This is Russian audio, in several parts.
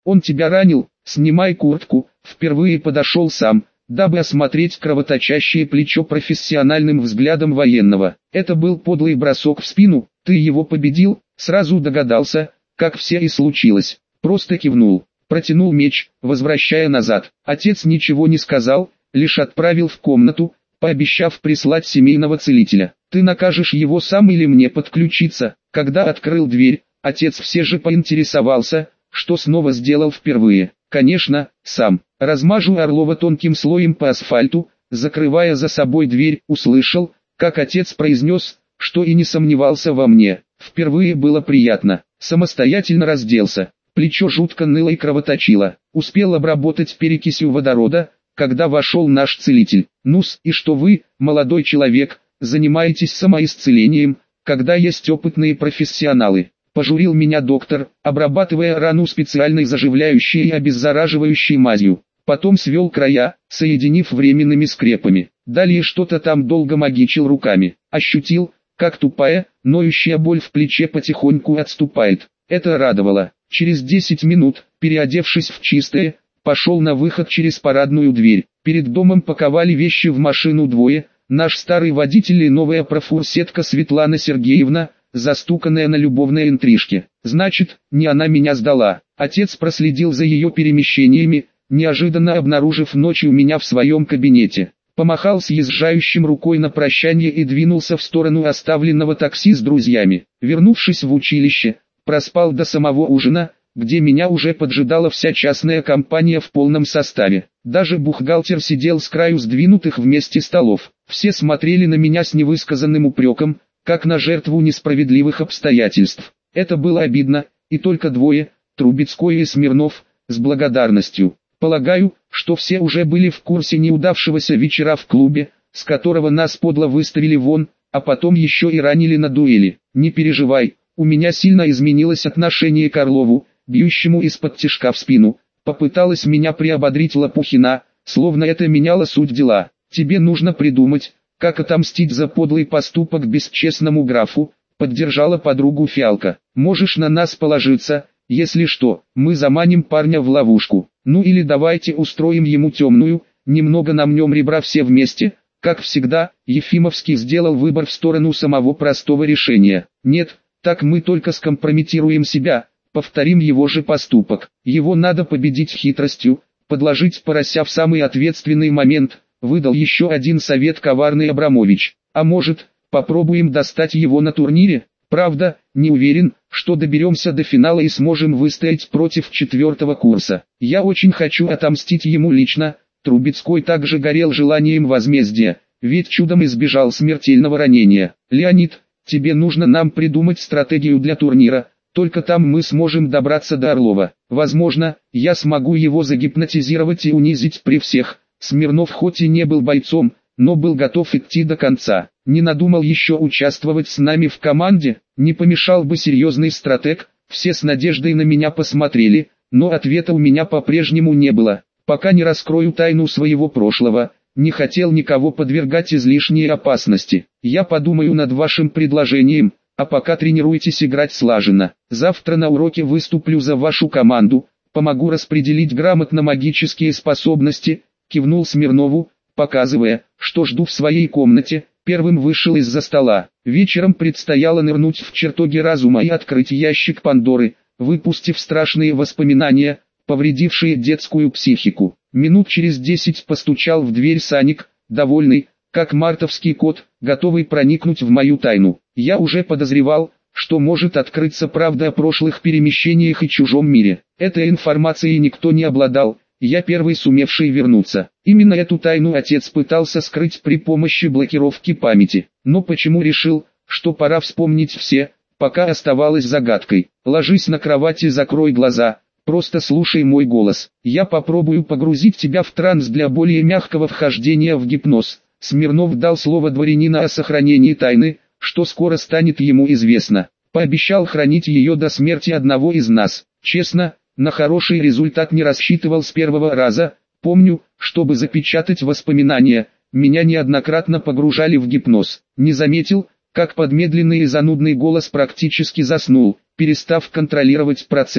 Он тебя ранил? Снимай куртку. Впервые подошел сам, дабы осмотреть кровоточащее плечо профессиональным взглядом военного. Это был подлый бросок в спину. Ты его победил? Сразу догадался, как все и случилось. Просто кивнул. Протянул меч, возвращая назад. Отец ничего не сказал, лишь отправил в комнату, пообещав прислать семейного целителя. Ты накажешь его сам или мне подключиться? Когда открыл дверь, отец все же поинтересовался, что снова сделал впервые. Конечно, сам. Размажу Орлова тонким слоем по асфальту, закрывая за собой дверь, услышал, как отец произнес, что и не сомневался во мне. Впервые было приятно. Самостоятельно разделся. Плечо жутко ныло и кровоточило. Успел обработать перекисью водорода, когда вошел наш целитель. Ну-с, и что вы, молодой человек, занимаетесь самоисцелением, когда есть опытные профессионалы? Пожурил меня доктор, обрабатывая рану специальной заживляющей и обеззараживающей мазью. Потом свел края, соединив временными скрепами. Далее что-то там долго магичил руками. Ощутил, как тупая, ноющая боль в плече потихоньку отступает. Это радовало. Через 10 минут, переодевшись в чистое, пошел на выход через парадную дверь. Перед домом паковали вещи в машину двое, наш старый водитель и новая профурсетка Светлана Сергеевна, застуканная на любовной интрижке. Значит, не она меня сдала. Отец проследил за ее перемещениями, неожиданно обнаружив ночью меня в своем кабинете. Помахал съезжающим рукой на прощание и двинулся в сторону оставленного такси с друзьями. Вернувшись в училище, проспал до самого ужина, где меня уже поджидала вся частная компания в полном составе. Даже бухгалтер сидел с краю сдвинутых вместе столов. Все смотрели на меня с невысказанным упреком, как на жертву несправедливых обстоятельств. Это было обидно, и только двое, Трубецкой и Смирнов, с благодарностью. Полагаю, что все уже были в курсе неудавшегося вечера в клубе, с которого нас подло выставили вон, а потом еще и ранили на дуэли. Не переживай, у меня сильно изменилось отношение к Орлову, бьющему из-под тишка в спину. Попыталась меня приободрить Лопухина, словно это меняло суть дела. Тебе нужно придумать, как отомстить за подлый поступок бесчестному графу, поддержала подругу Фиалка. Можешь на нас положиться, если что, мы заманим парня в ловушку. Ну или давайте устроим ему темную, немного намнем ребра все вместе. Как всегда, Ефимовский сделал выбор в сторону самого простого решения. Нет, так мы только скомпрометируем себя, повторим его же поступок. Его надо победить хитростью, подложить порося в самый ответственный момент, выдал еще один совет коварный Абрамович. А может, попробуем достать его на турнире? Правда, не уверен, что доберемся до финала и сможем выстоять против 4-го курса. Я очень хочу отомстить ему лично. Трубецкой также горел желанием возмездия, ведь чудом избежал смертельного ранения. Леонид, тебе нужно нам придумать стратегию для турнира, только там мы сможем добраться до Орлова. Возможно, я смогу его загипнотизировать и унизить при всех. Смирнов хоть и не был бойцом, но был готов идти до конца. Не надумал еще участвовать с нами в команде, не помешал бы серьезный стратег. Все с надеждой на меня посмотрели, но ответа у меня по-прежнему не было. Пока не раскрою тайну своего прошлого, не хотел никого подвергать излишней опасности. Я подумаю над вашим предложением, а пока тренируйтесь играть слаженно. Завтра на уроке выступлю за вашу команду, помогу распределить грамотно магические способности, кивнул Смирнову, показывая, что жду в своей комнате. Первым вышел из-за стола. Вечером предстояло нырнуть в чертоги разума и открыть ящик Пандоры, выпустив страшные воспоминания, повредившие детскую психику. Минут через 10 постучал в дверь Саник, довольный, как мартовский кот, готовый проникнуть в мою тайну. Я уже подозревал, что может открыться правда о прошлых перемещениях и чужом мире. Этой информацией никто не обладал, я первый сумевший вернуться. Именно эту тайну отец пытался скрыть при помощи блокировки памяти. Но почему решил, что пора вспомнить все, пока оставалось загадкой. Ложись на кровать и закрой глаза. Просто слушай мой голос. Я попробую погрузить тебя в транс для более мягкого вхождения в гипноз. Смирнов дал слово дворянина о сохранении тайны, что скоро станет ему известно. Пообещал хранить ее до смерти одного из нас. Честно, на хороший результат не рассчитывал с первого раза. Помню, чтобы запечатать воспоминания, меня неоднократно погружали в гипноз. Не заметил, как под медленный и занудный голос практически заснул, перестав контролировать процесс.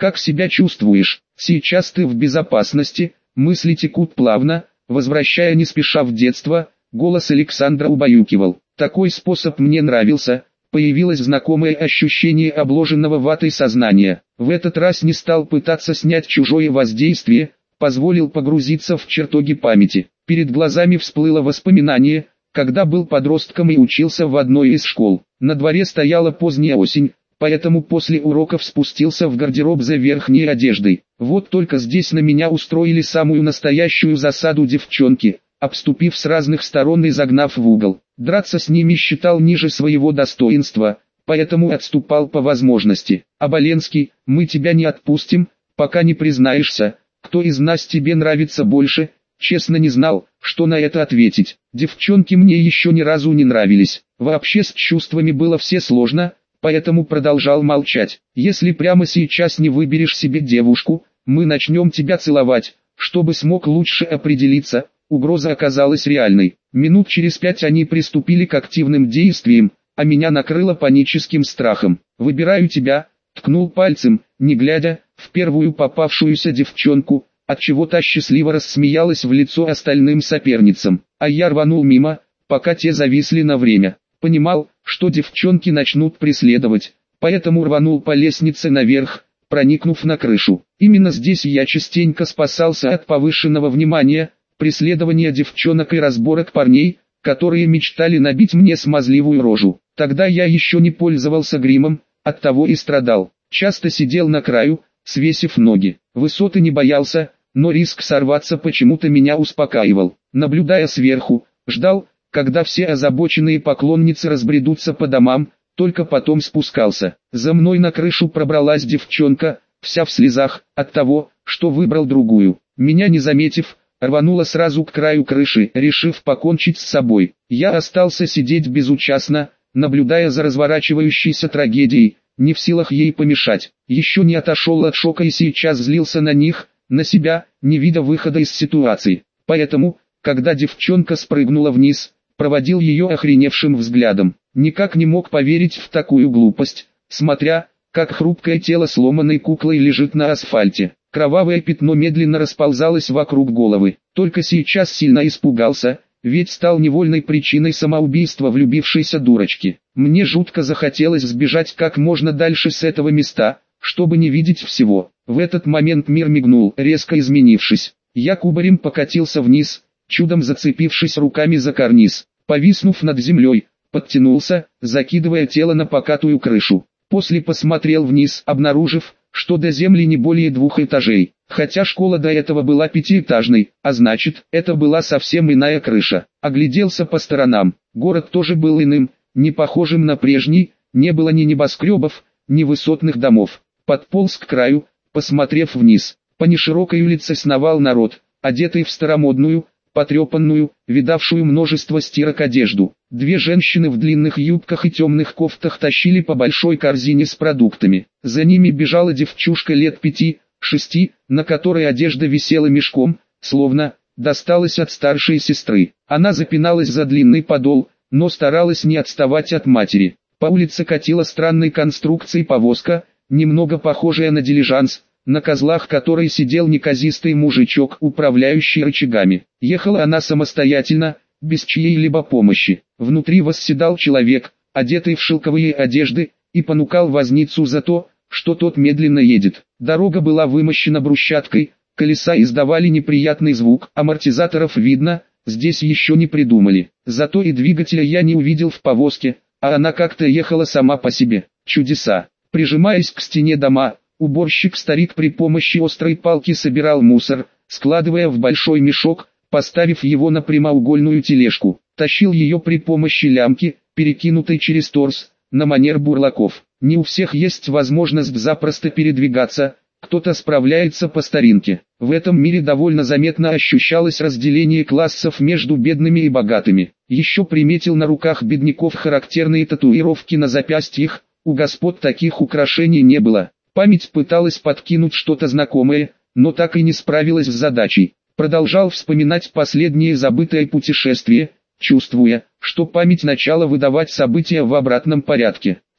Как себя чувствуешь? Сейчас ты в безопасности, мысли текут плавно, возвращая не спеша в детство, голос Александра убаюкивал. Такой способ мне нравился, появилось знакомое ощущение обложенного ватой сознания. В этот раз не стал пытаться снять чужое воздействие, позволил погрузиться в чертоги памяти. Перед глазами всплыло воспоминание, когда был подростком и учился в одной из школ. На дворе стояла поздняя осень, поэтому после уроков спустился в гардероб за верхней одеждой. Вот только здесь на меня устроили самую настоящую засаду девчонки, обступив с разных сторон и загнав в угол. Драться с ними считал ниже своего достоинства, поэтому отступал по возможности. «Оболенский, мы тебя не отпустим, пока не признаешься, кто из нас тебе нравится больше». Честно не знал, что на это ответить. Девчонки мне еще ни разу не нравились. Вообще с чувствами было все сложно, поэтому продолжал молчать. «Если прямо сейчас не выберешь себе девушку, мы начнем тебя целовать, чтобы смог лучше определиться». Угроза оказалась реальной. Минут через 5 они приступили к активным действиям, а меня накрыло паническим страхом. «Выбираю тебя», ткнул пальцем, не глядя, в первую попавшуюся девчонку, отчего та счастливо рассмеялась в лицо остальным соперницам, а я рванул мимо, пока те зависли на время. Понимал, что девчонки начнут преследовать, поэтому рванул по лестнице наверх, проникнув на крышу. Именно здесь я частенько спасался от повышенного внимания, преследования девчонок и разборок парней, которые мечтали набить мне смазливую рожу. Тогда я еще не пользовался гримом, оттого и страдал. Часто сидел на краю, свесив ноги. Высоты не боялся, но риск сорваться почему-то меня успокаивал. Наблюдая сверху, ждал, когда все озабоченные поклонницы разбредутся по домам, только потом спускался. За мной на крышу пробралась девчонка, вся в слезах, от того, что выбрал другую. Меня не заметив, рванула сразу к краю крыши, решив покончить с собой. Я остался сидеть безучастно, наблюдая за разворачивающейся трагедией, не в силах ей помешать. Еще не отошел от шока и сейчас злился на них, на себя, не видя выхода из ситуации. Поэтому, когда девчонка спрыгнула вниз, проводил ее охреневшим взглядом. Никак не мог поверить в такую глупость, смотря, как хрупкое тело сломанной куклой лежит на асфальте. Кровавое пятно медленно расползалось вокруг головы. Только сейчас сильно испугался, ведь стал невольной причиной самоубийства влюбившейся дурочки. Мне жутко захотелось сбежать как можно дальше с этого места, чтобы не видеть всего. В этот момент мир мигнул, резко изменившись. Я кубарем покатился вниз, чудом зацепившись руками за карниз. Повиснув над землей, подтянулся, закидывая тело на покатую крышу. После посмотрел вниз, обнаружив, что до земли не более 2 этажей. Хотя школа до этого была 5-этажной, а значит, это была совсем иная крыша. Огляделся по сторонам. Город тоже был иным, не похожим на прежний, не было ни небоскребов, ни высотных домов. Подполз к краю, посмотрев вниз. По неширокой улице сновал народ, одетый в старомодную, потрепанную, видавшую множество стирок одежду. 2 женщины в длинных юбках и темных кофтах тащили по большой корзине с продуктами. За ними бежала девчушка лет 5-6, на которой одежда висела мешком, словно досталась от старшей сестры. Она запиналась за длинный подол, но старалась не отставать от матери. По улице катила странной конструкции повозка, немного похожая на дилижанс, на козлах которой сидел неказистый мужичок, управляющий рычагами. Ехала она самостоятельно, без чьей-либо помощи. Внутри восседал человек, одетый в шелковые одежды, и понукал возницу за то, что тот медленно едет. Дорога была вымощена брусчаткой, колеса издавали неприятный звук, амортизаторов видно, здесь еще не придумали. Зато и двигателя я не увидел в повозке, а она как-то ехала сама по себе. Чудеса. Прижимаясь к стене дома, уборщик-старик при помощи острой палки собирал мусор, складывая в большой мешок, поставив его на прямоугольную тележку. Тащил ее при помощи лямки, перекинутой через торс, на манер бурлаков. Не у всех есть возможность запросто передвигаться, кто-то справляется по старинке. В этом мире довольно заметно ощущалось разделение классов между бедными и богатыми. Еще приметил на руках бедняков характерные татуировки на запястьях, у господ таких украшений не было. Память пыталась подкинуть что-то знакомое, но так и не справилась с задачей. Продолжал вспоминать последнее забытое путешествие, чувствуя, что память начала выдавать события в обратном порядке.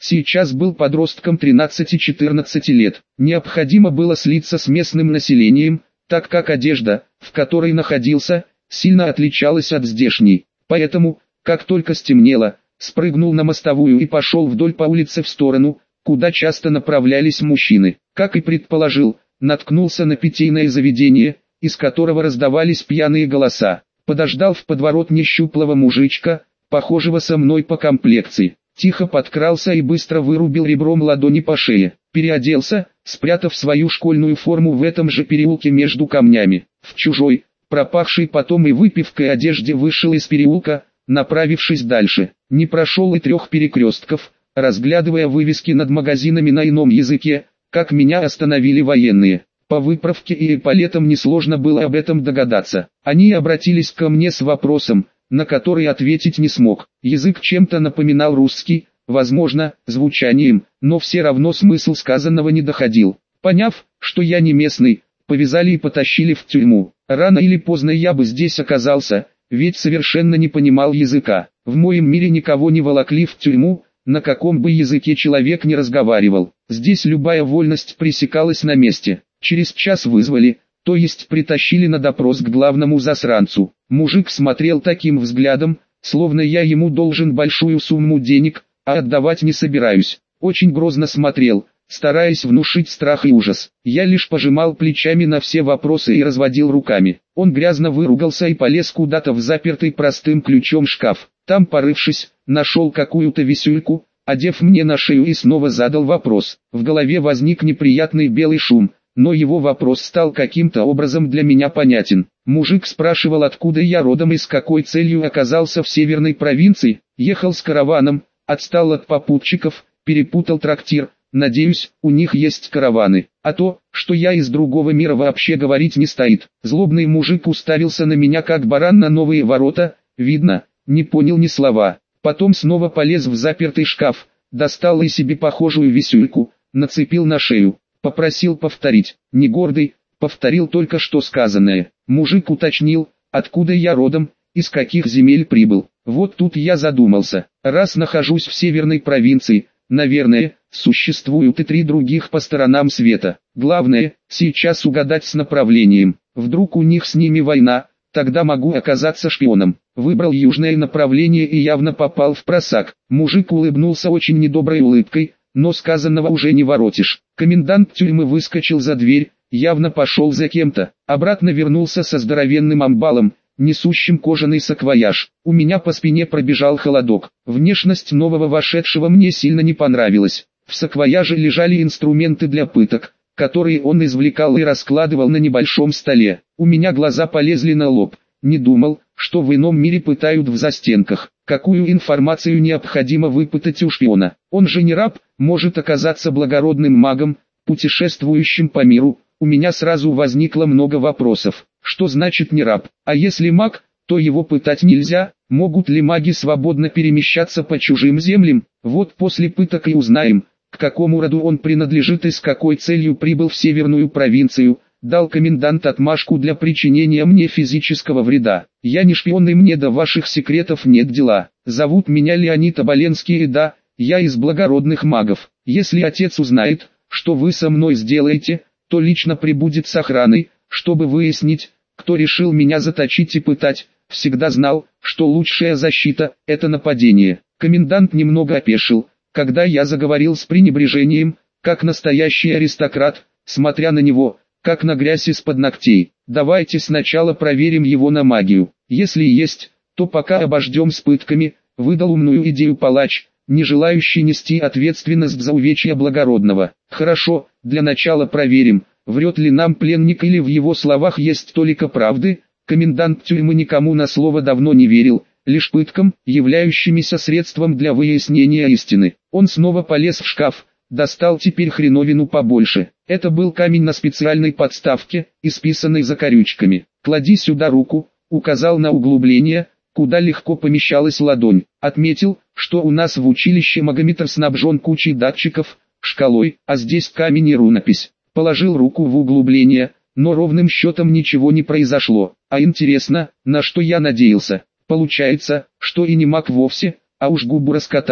сейчас был подростком 13-14 лет. Необходимо было слиться с местным населением, так как одежда, в которой находился, сильно отличалась от здешней. Поэтому, как только стемнело, спрыгнул на мостовую и пошел вдоль по улице в сторону, куда часто направлялись мужчины. Как и предположил, наткнулся на питейное заведение, из которого раздавались пьяные голоса. Подождал в подворотне щуплого мужичка, похожего со мной по комплекции. Тихо подкрался и быстро вырубил ребром ладони по шее. Переоделся, спрятав свою школьную форму в этом же переулке между камнями. В чужой, пропахшей потом и выпивкой одежде вышел из переулка, направившись дальше. Не прошел и 3 перекрестков, разглядывая вывески над магазинами на ином языке, как меня остановили военные. По выправке и эполетам несложно было об этом догадаться. Они обратились ко мне с вопросом, на который ответить не смог. Язык чем-то напоминал русский, возможно, звучанием, но все равно смысл сказанного не доходил. Поняв, что я не местный, повязали и потащили в тюрьму. Рано или поздно я бы здесь оказался, ведь совершенно не понимал языка. В моем мире никого не волокли в тюрьму, на каком бы языке человек не разговаривал. Здесь любая вольность пресекалась на месте. Через час вызвали, то есть притащили на допрос к главному засранцу. Мужик смотрел таким взглядом, словно я ему должен большую сумму денег, а отдавать не собираюсь. Очень грозно смотрел, стараясь внушить страх и ужас. Я лишь пожимал плечами на все вопросы и разводил руками. Он грязно выругался и полез куда-то в запертый простым ключом шкаф. Там, порывшись, нашел какую-то висюльку, одев мне на шею и снова задал вопрос. В голове возник неприятный белый шум, но его вопрос стал каким-то образом для меня понятен. Мужик спрашивал, откуда я родом и с какой целью оказался в северной провинции. Ехал с караваном, отстал от попутчиков, перепутал трактир. Надеюсь, у них есть караваны. А то, что я из другого мира, вообще говорить не стоит. Злобный мужик уставился на меня как баран на новые ворота, видно, не понял ни слова. Потом снова полез в запертый шкаф, достал и себе похожую висюльку, нацепил на шею. Попросил повторить. Не гордый, повторил только что сказанное. Мужик уточнил, откуда я родом, из каких земель прибыл. Вот тут я задумался. Раз нахожусь в северной провинции, наверное, существуют и 3 других по сторонам света. Главное, сейчас угадать с направлением. Вдруг у них с ними война, тогда могу оказаться шпионом. Выбрал южное направление и явно попал в просак. Мужик улыбнулся очень недоброй улыбкой, но сказанного уже не воротишь. Комендант тюрьмы выскочил за дверь, явно пошел за кем-то. Обратно вернулся со здоровенным амбалом, несущим кожаный саквояж. У меня по спине пробежал холодок. Внешность нового вошедшего мне сильно не понравилась. В саквояже лежали инструменты для пыток, которые он извлекал и раскладывал на небольшом столе. У меня глаза полезли на лоб. Не думал, что в ином мире пытают в застенках. Какую информацию необходимо выпытать у шпиона? Он же не раб, может оказаться благородным магом, путешествующим по миру. У меня сразу возникло много вопросов. Что значит не раб? А если маг, то его пытать нельзя? Могут ли маги свободно перемещаться по чужим землям? Вот после пыток и узнаем, к какому роду он принадлежит и с какой целью прибыл в северную провинцию. Дал комендант отмашку для причинения мне физического вреда. Я не шпион и мне до ваших секретов нет дела. Зовут меня Леонид Оболенский и да, я из благородных магов. Если отец узнает, что вы со мной сделаете, то лично прибудет с охраной, чтобы выяснить, кто решил меня заточить и пытать. Всегда знал, что лучшая защита – это нападение. Комендант немного опешил, когда я заговорил с пренебрежением, как настоящий аристократ, смотря на него, как на грязь из-под ногтей. Давайте сначала проверим его на магию. Если есть, то пока обождем с пытками, выдал умную идею палач, не желающий нести ответственность за увечья благородного. Хорошо, для начала проверим, врет ли нам пленник или в его словах есть толика правды. Комендант тюрьмы никому на слово давно не верил, лишь пыткам, являющимися средством для выяснения истины. Он снова полез в шкаф, достал теперь хреновину побольше. Это был камень на специальной подставке, исписанный закорючками. «Клади сюда руку», указал на углубление, куда легко помещалась ладонь. Отметил, что у нас в училище магометр снабжен кучей датчиков, шкалой, а здесь камень и рунопись. Положил руку в углубление, но ровным счетом ничего не произошло. А интересно, на что я надеялся? Получается, что и не маг вовсе, а уж губу раскатал.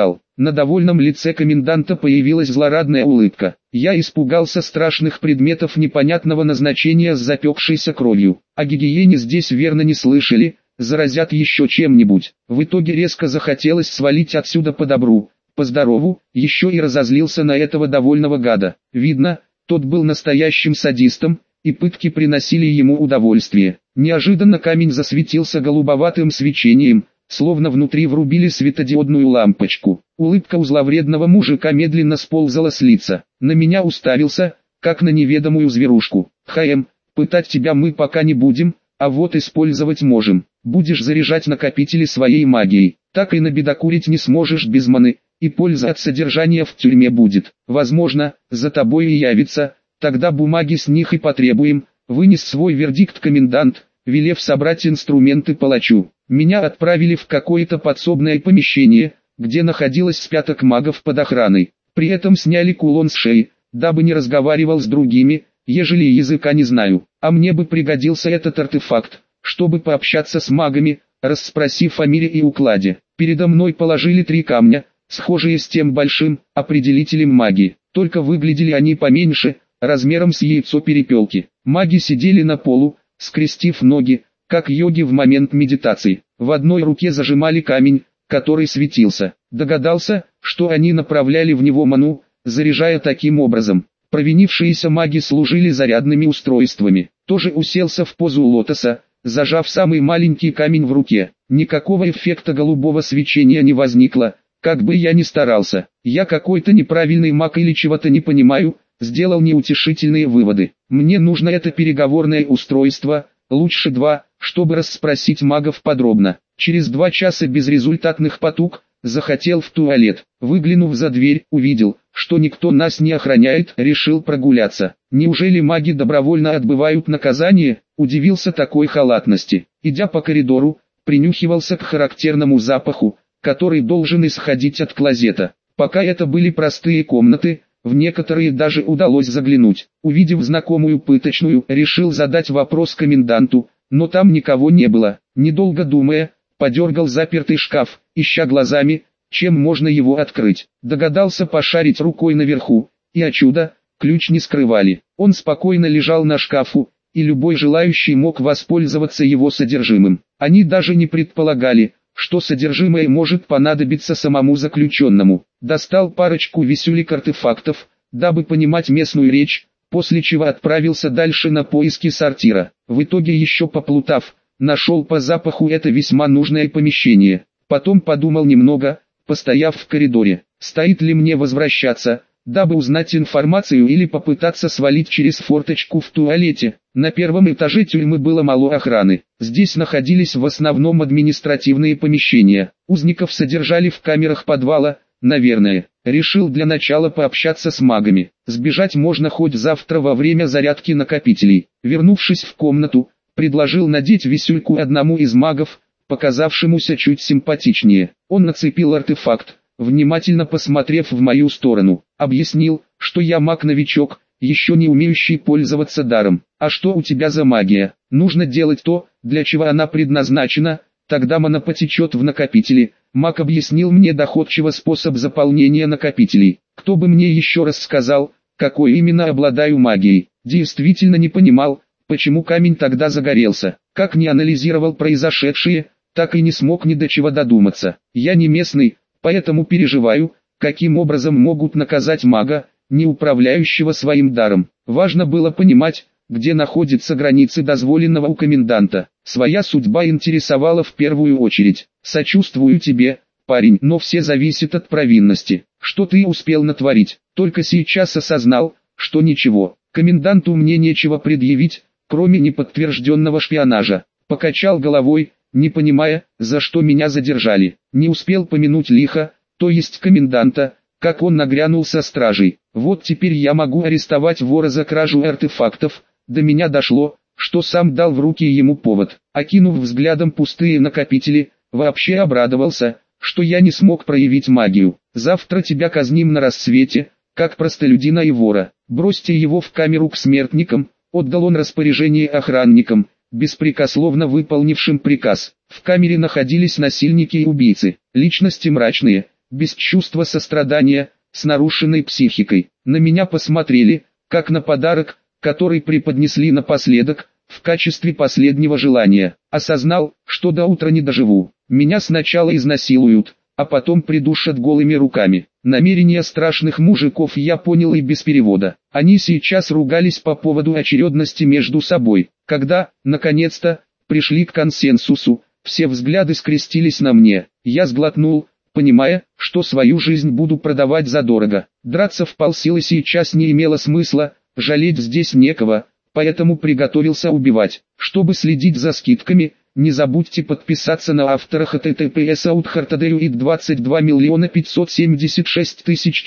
На довольном лице коменданта появилась злорадная улыбка. Я испугался страшных предметов непонятного назначения с запекшейся кровью. О гигиене здесь верно не слышали, заразят еще чем-нибудь. В итоге резко захотелось свалить отсюда по добру, по здорову, еще и разозлился на этого довольного гада. Видно, тот был настоящим садистом, и пытки приносили ему удовольствие. Неожиданно камень засветился голубоватым свечением, словно внутри врубили светодиодную лампочку. Улыбка у зловредного мужика медленно сползала с лица. На меня уставился, как на неведомую зверушку. «ХМ, пытать тебя мы пока не будем, а вот использовать можем. Будешь заряжать накопители своей магией. Так и набедокурить не сможешь без маны, и польза от содержания в тюрьме будет. Возможно, за тобой и явится, тогда бумаги с них и потребуем», вынес свой вердикт комендант, велев собрать инструменты палачу. Меня отправили в какое-то подсобное помещение, где находилось с пяток магов под охраной. При этом сняли кулон с шеи, дабы не разговаривал с другими, ежели языка не знаю. А мне бы пригодился этот артефакт, чтобы пообщаться с магами, расспросив о мире и укладе. Передо мной положили 3 камня, схожие с тем большим определителем магии, только выглядели они поменьше, размером с яйцо перепелки. Маги сидели на полу, скрестив ноги, как йоги в момент медитации. В одной руке зажимали камень, который светился. Догадался, что они направляли в него ману, заряжая таким образом. Провинившиеся маги служили зарядными устройствами. Тоже уселся в позу лотоса, зажав самый маленький камень в руке. Никакого эффекта голубого свечения не возникло, как бы я ни старался. Я какой-то неправильный маг или чего-то не понимаю, сделал неутешительные выводы. Мне нужно это переговорное устройство, лучше 2, чтобы расспросить магов подробно. Через 2 часа безрезультатных потуг, захотел в туалет. Выглянув за дверь, увидел, что никто нас не охраняет, решил прогуляться. Неужели маги добровольно отбывают наказание? Удивился такой халатности. Идя по коридору, принюхивался к характерному запаху, который должен исходить от клозета. Пока это были простые комнаты, в некоторые даже удалось заглянуть. Увидев знакомую пыточную, решил задать вопрос коменданту, но там никого не было. Недолго думая, подергал запертый шкаф, ища глазами, чем можно его открыть. Догадался пошарить рукой наверху, и о чудо, ключ не скрывали. Он спокойно лежал на шкафу, и любой желающий мог воспользоваться его содержимым. Они даже не предполагали, что содержимое может понадобиться самому заключенному. Достал парочку висюлек-артефактов, дабы понимать местную речь, после чего отправился дальше на поиски сортира. В итоге, еще поплутав, нашел по запаху это весьма нужное помещение. Потом подумал немного, постояв в коридоре, стоит ли мне возвращаться, дабы узнать информацию или попытаться свалить через форточку в туалете. На первом этаже тюрьмы было мало охраны. Здесь находились в основном административные помещения. Узников содержали в камерах подвала, наверное. Решил для начала пообщаться с магами. Сбежать можно хоть завтра во время зарядки накопителей. Вернувшись в комнату, предложил надеть висюльку одному из магов, показавшемуся чуть симпатичнее. Он нацепил артефакт, внимательно посмотрев в мою сторону. Объяснил, что я маг-новичок, еще не умеющий пользоваться даром. «А что у тебя за магия? Нужно делать то, для чего она предназначена, тогда мана потечет в накопители». Маг объяснил мне доходчиво способ заполнения накопителей. Кто бы мне еще раз сказал, какой именно обладаю магией. Действительно не понимал, почему камень тогда загорелся. Как не анализировал произошедшее, так и не смог ни до чего додуматься. Я не местный, поэтому переживаю, каким образом могут наказать мага, не управляющего своим даром. Важно было понимать, где находятся границы дозволенного у коменданта. Своя судьба интересовала в первую очередь. Сочувствую тебе, парень, но все зависит от провинности. Что ты успел натворить? Только сейчас осознал, что ничего. Коменданту мне нечего предъявить, кроме неподтвержденного шпионажа. Покачал головой, не понимая, за что меня задержали. Не успел помянуть лихо, то есть коменданта, как он нагрянул со стражей. Вот теперь я могу арестовать вора за кражу артефактов. До меня дошло, что сам дал в руки ему повод. Окинув взглядом пустые накопители, вообще обрадовался, что я не смог проявить магию. Завтра тебя казним на рассвете, как простолюдина и вора. Бросьте его в камеру к смертникам. Отдал он распоряжение охранникам, беспрекословно выполнившим приказ. В камере находились насильники и убийцы, личности мрачные, без чувства сострадания, с нарушенной психикой. На меня посмотрели, как на подарок, который преподнесли напоследок, в качестве последнего желания. Осознал, что до утра не доживу. Меня сначала изнасилуют, а потом придушат голыми руками. Намерения страшных мужиков я понял и без перевода. Они сейчас ругались по поводу очередности между собой. Когда, наконец-то, пришли к консенсусу, все взгляды скрестились на мне. Я сглотнул, понимая, что свою жизнь буду продавать задорого. Драться в полсилы сейчас не имело смысла, жалеть здесь некого, поэтому приготовился убивать. Чтобы следить за скидками, не забудьте подписаться на автора https://outhartaderuit 22 576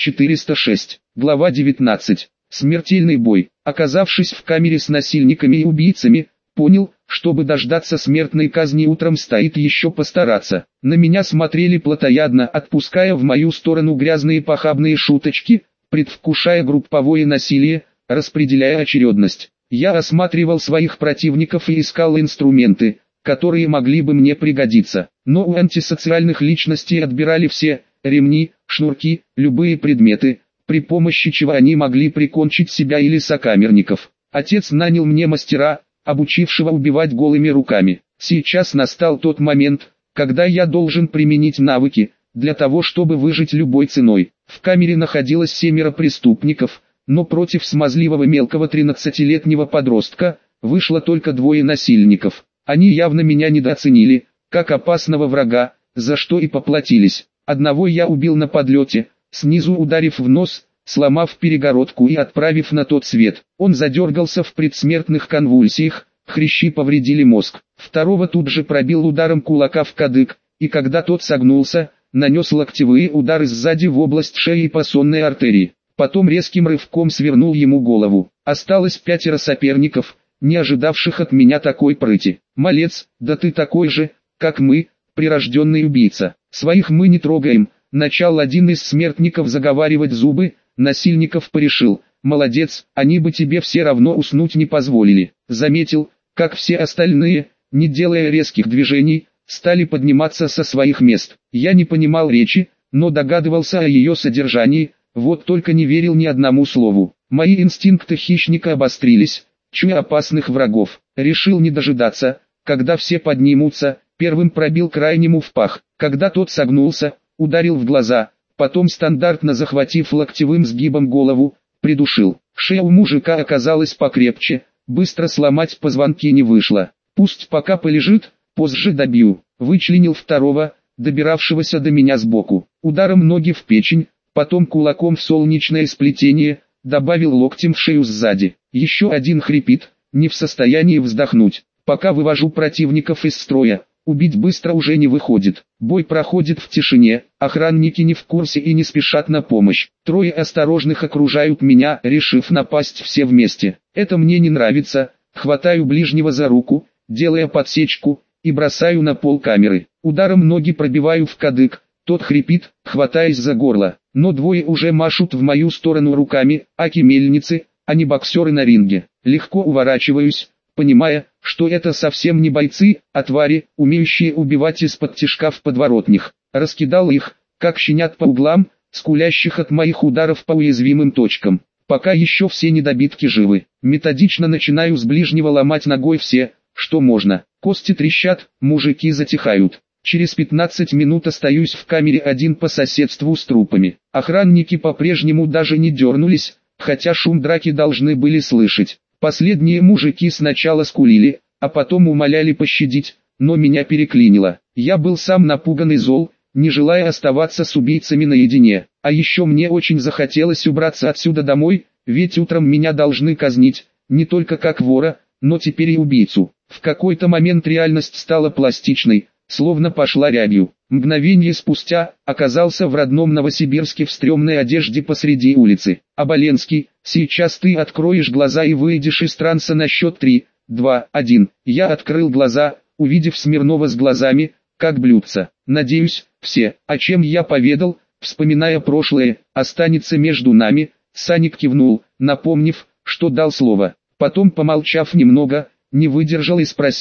406. Глава 19. Смертельный бой. Оказавшись в камере с насильниками и убийцами, понял, чтобы дождаться смертной казни утром стоит еще постараться. На меня смотрели плотоядно, отпуская в мою сторону грязные похабные шуточки, предвкушая групповое насилие, распределяя очередность. Я осматривал своих противников и искал инструменты, которые могли бы мне пригодиться. Но у антисоциальных личностей отбирали все ремни, шнурки, любые предметы, при помощи чего они могли прикончить себя или сокамерников. Отец нанял мне мастера, обучившего убивать голыми руками. Сейчас настал тот момент, когда я должен применить навыки, для того чтобы выжить любой ценой. В камере находилось 7 преступников, но против смазливого мелкого 13-летнего подростка, вышло только 2 насильников. Они явно меня недооценили, как опасного врага, за что и поплатились. Одного я убил на подлете, снизу ударив в нос, сломав перегородку и отправив на тот свет. Он задергался в предсмертных конвульсиях, хрящи повредили мозг. Второго тут же пробил ударом кулака в кадык, и когда тот согнулся, нанес локтевые удары сзади в область шеи и по сонной артерии. Потом резким рывком свернул ему голову. Осталось 5 соперников, не ожидавших от меня такой прыти. «Малец, да ты такой же, как мы, прирожденный убийца. Своих мы не трогаем», — начал один из смертников заговаривать зубы. Насильников порешил: «Молодец, они бы тебе все равно уснуть не позволили». Заметил, как все остальные, не делая резких движений, стали подниматься со своих мест. Я не понимал речи, но догадывался о ее содержании, вот только не верил ни одному слову. Мои инстинкты хищника обострились, чуя опасных врагов. Решил не дожидаться, когда все поднимутся, первым пробил крайнему в пах. Когда тот согнулся, ударил в глаза, потом стандартно захватив локтевым сгибом голову, придушил. Шея у мужика оказалась покрепче, быстро сломать позвонки не вышло. Пусть пока полежит, позже добью. Вычленил второго, добиравшегося до меня сбоку. Ударом ноги в печень, потом кулаком в солнечное сплетение, добавил локтем в шею сзади. Еще один хрипит, не в состоянии вздохнуть. Пока вывожу противников из строя, убить быстро уже не выходит. Бой проходит в тишине, охранники не в курсе и не спешат на помощь. 3 осторожных окружают меня, решив напасть все вместе. Это мне не нравится, хватаю ближнего за руку, делая подсечку, и бросаю на пол камеры. Ударом ноги пробиваю в кадык, тот хрипит, хватаясь за горло. Но 2 уже машут в мою сторону руками, аки мельницы, а не боксеры на ринге. Легко уворачиваюсь, понимая, что это совсем не бойцы, а твари, умеющие убивать из-под тишка в подворотнях. Раскидал их, как щенят по углам, скулящих от моих ударов по уязвимым точкам. Пока еще все недобитки живы. Методично начинаю с ближнего ломать ногой все, что можно. Кости трещат, мужики затихают. Через 15 минут остаюсь в камере один по соседству с трупами. Охранники по-прежнему даже не дернулись, хотя шум драки должны были слышать. Последние мужики сначала скулили, а потом умоляли пощадить, но меня переклинило. Я был сам напуган и зол, не желая оставаться с убийцами наедине. А еще мне очень захотелось убраться отсюда домой, ведь утром меня должны казнить, не только как вора, но теперь и убийцу. В какой-то момент реальность стала пластичной, словно пошла рябью. Мгновение спустя, оказался в родном Новосибирске в стрёмной одежде посреди улицы. «Оболенский, сейчас ты откроешь глаза и выйдешь из транса на счет 3, 2, 1. Я открыл глаза, увидев Смирнова с глазами, как блюдца. Надеюсь, все, о чем я поведал, вспоминая прошлое, останется между нами. Саник кивнул, напомнив, что дал слово. Потом, помолчав немного, не выдержал и спросил: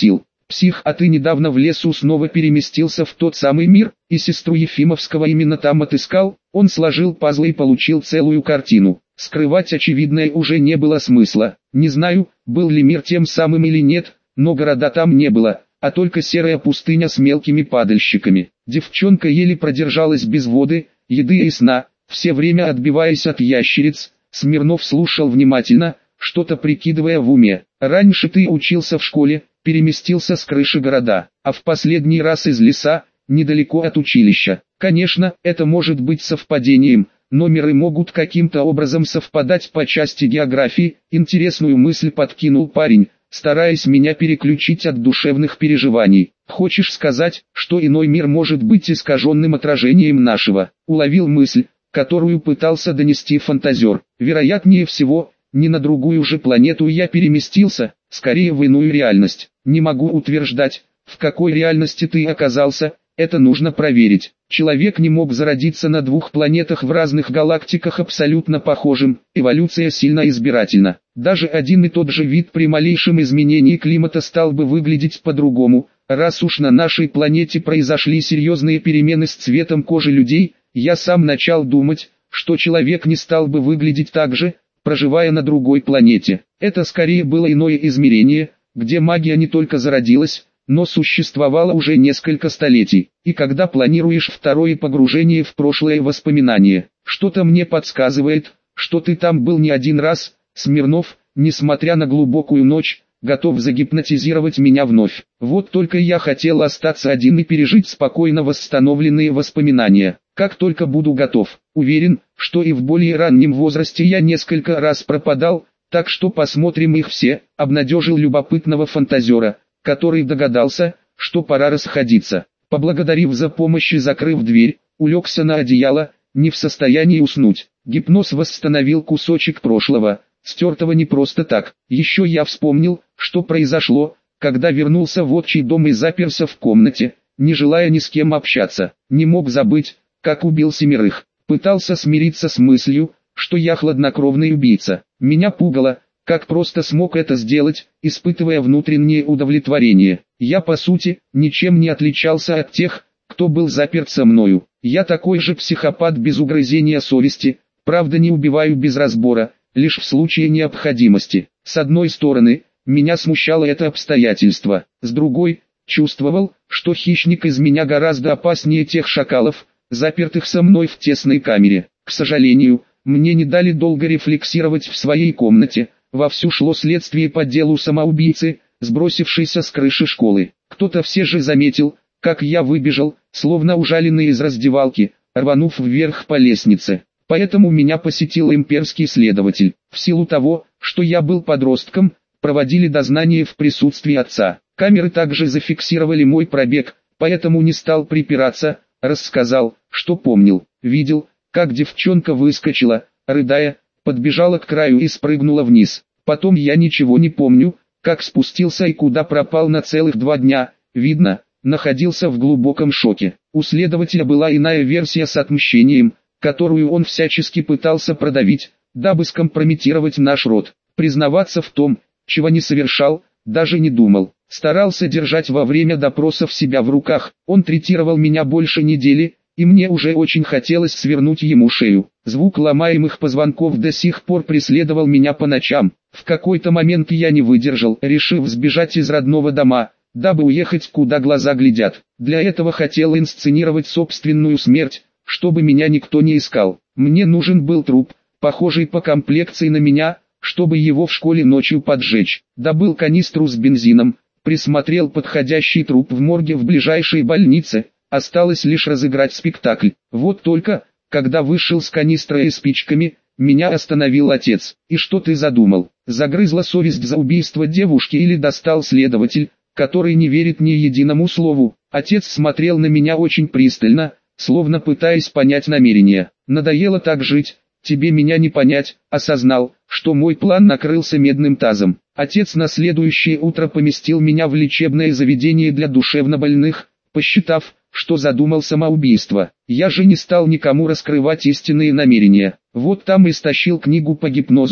Псих, а ты недавно в лесу снова переместился в тот самый мир, и сестру Ефимовского именно там отыскал? Он сложил пазлы и получил целую картину. Скрывать очевидное уже не было смысла. Не знаю, был ли мир тем самым или нет, но города там не было, а только серая пустыня с мелкими падальщиками. Девчонка еле продержалась без воды, еды и сна, все время отбиваясь от ящериц. Смирнов слушал внимательно, что-то прикидывая в уме. Раньше ты учился в школе, переместился с крыши города, а в последний раз из леса, недалеко от училища. Конечно, это может быть совпадением, но миры могут каким-то образом совпадать по части географии. Интересную мысль подкинул парень, стараясь меня переключить от душевных переживаний. Хочешь сказать, что иной мир может быть искаженным отражением нашего? Уловил мысль, которую пытался донести фантазер. Вероятнее всего, не на другую же планету я переместился, скорее в иную реальность. Не могу утверждать, в какой реальности ты оказался, это нужно проверить. Человек не мог зародиться на двух планетах в разных галактиках абсолютно похожим, эволюция сильно избирательна. Даже один и тот же вид при малейшем изменении климата стал бы выглядеть по-другому. Раз уж на нашей планете произошли серьезные перемены с цветом кожи людей, я сам начал думать, что человек не стал бы выглядеть так же, проживая на другой планете. Это скорее было иное измерение, где магия не только зародилась, но существовала уже несколько столетий. И когда планируешь второе погружение в прошлое воспоминание, что-то мне подсказывает, что ты там был не один раз. Смирнов, несмотря на глубокую ночь, готов загипнотизировать меня вновь. Вот только я хотел остаться один и пережить спокойно восстановленные воспоминания. Как только буду готов, уверен, что и в более раннем возрасте я несколько раз пропадал, так что посмотрим их все, обнадежил любопытного фантазера, который догадался, что пора расходиться. Поблагодарив за помощь и закрыв дверь, улегся на одеяло, не в состоянии уснуть. Гипноз восстановил кусочек прошлого, стертого не просто так. Еще я вспомнил, что произошло, когда вернулся в отчий дом и заперся в комнате, не желая ни с кем общаться. Не мог забыть, как убил 7. Пытался смириться с мыслью, что я хладнокровный убийца. Меня пугало, как просто смог это сделать, испытывая внутреннее удовлетворение. Я по сути, ничем не отличался от тех, кто был заперт со мною. Я такой же психопат без угрызения совести, правда не убиваю без разбора, лишь в случае необходимости. С одной стороны, меня смущало это обстоятельство, с другой, чувствовал, что хищник из меня гораздо опаснее тех шакалов, запертых со мной в тесной камере. К сожалению, мне не дали долго рефлексировать в своей комнате, вовсю шло следствие по делу самоубийцы, сбросившейся с крыши школы. Кто-то все же заметил, как я выбежал, словно ужаленный из раздевалки, рванув вверх по лестнице. Поэтому меня посетил имперский следователь. В силу того, что я был подростком, проводили дознание в присутствии отца. Камеры также зафиксировали мой пробег, поэтому не стал припираться, рассказал, что помнил. Видел, как девчонка выскочила, рыдая, подбежала к краю и спрыгнула вниз. Потом я ничего не помню, как спустился и куда пропал на целых 2 дня, видно, находился в глубоком шоке. У следователя была иная версия с отмщением, которую он всячески пытался продавить, дабы скомпрометировать наш род. Признаваться в том, чего не совершал, даже не думал. Старался держать во время допросов себя в руках. Он третировал меня больше недели, и мне уже очень хотелось свернуть ему шею. Звук ломаемых позвонков до сих пор преследовал меня по ночам. В какой-то момент я не выдержал, решив сбежать из родного дома, дабы уехать куда глаза глядят. Для этого хотел инсценировать собственную смерть, чтобы меня никто не искал. Мне нужен был труп, похожий по комплекции на меня, чтобы его в школе ночью поджечь. Добыл канистру с бензином, присмотрел подходящий труп в морге в ближайшей больнице, осталось лишь разыграть спектакль. Вот только, когда вышел с канистрой и спичками, меня остановил отец. «И что ты задумал? Загрызла совесть за убийство девушки или достал следователь, который не верит ни единому слову?» Отец смотрел на меня очень пристально, словно пытаясь понять намерения. «Надоело так жить, тебе меня не понять», осознал, что мой план накрылся медным тазом. Отец на следующее утро поместил меня в лечебное заведение для душевнобольных, посчитав, что задумал самоубийство. Я же не стал никому раскрывать истинные намерения. Вот там и стащил книгу по гипнозу,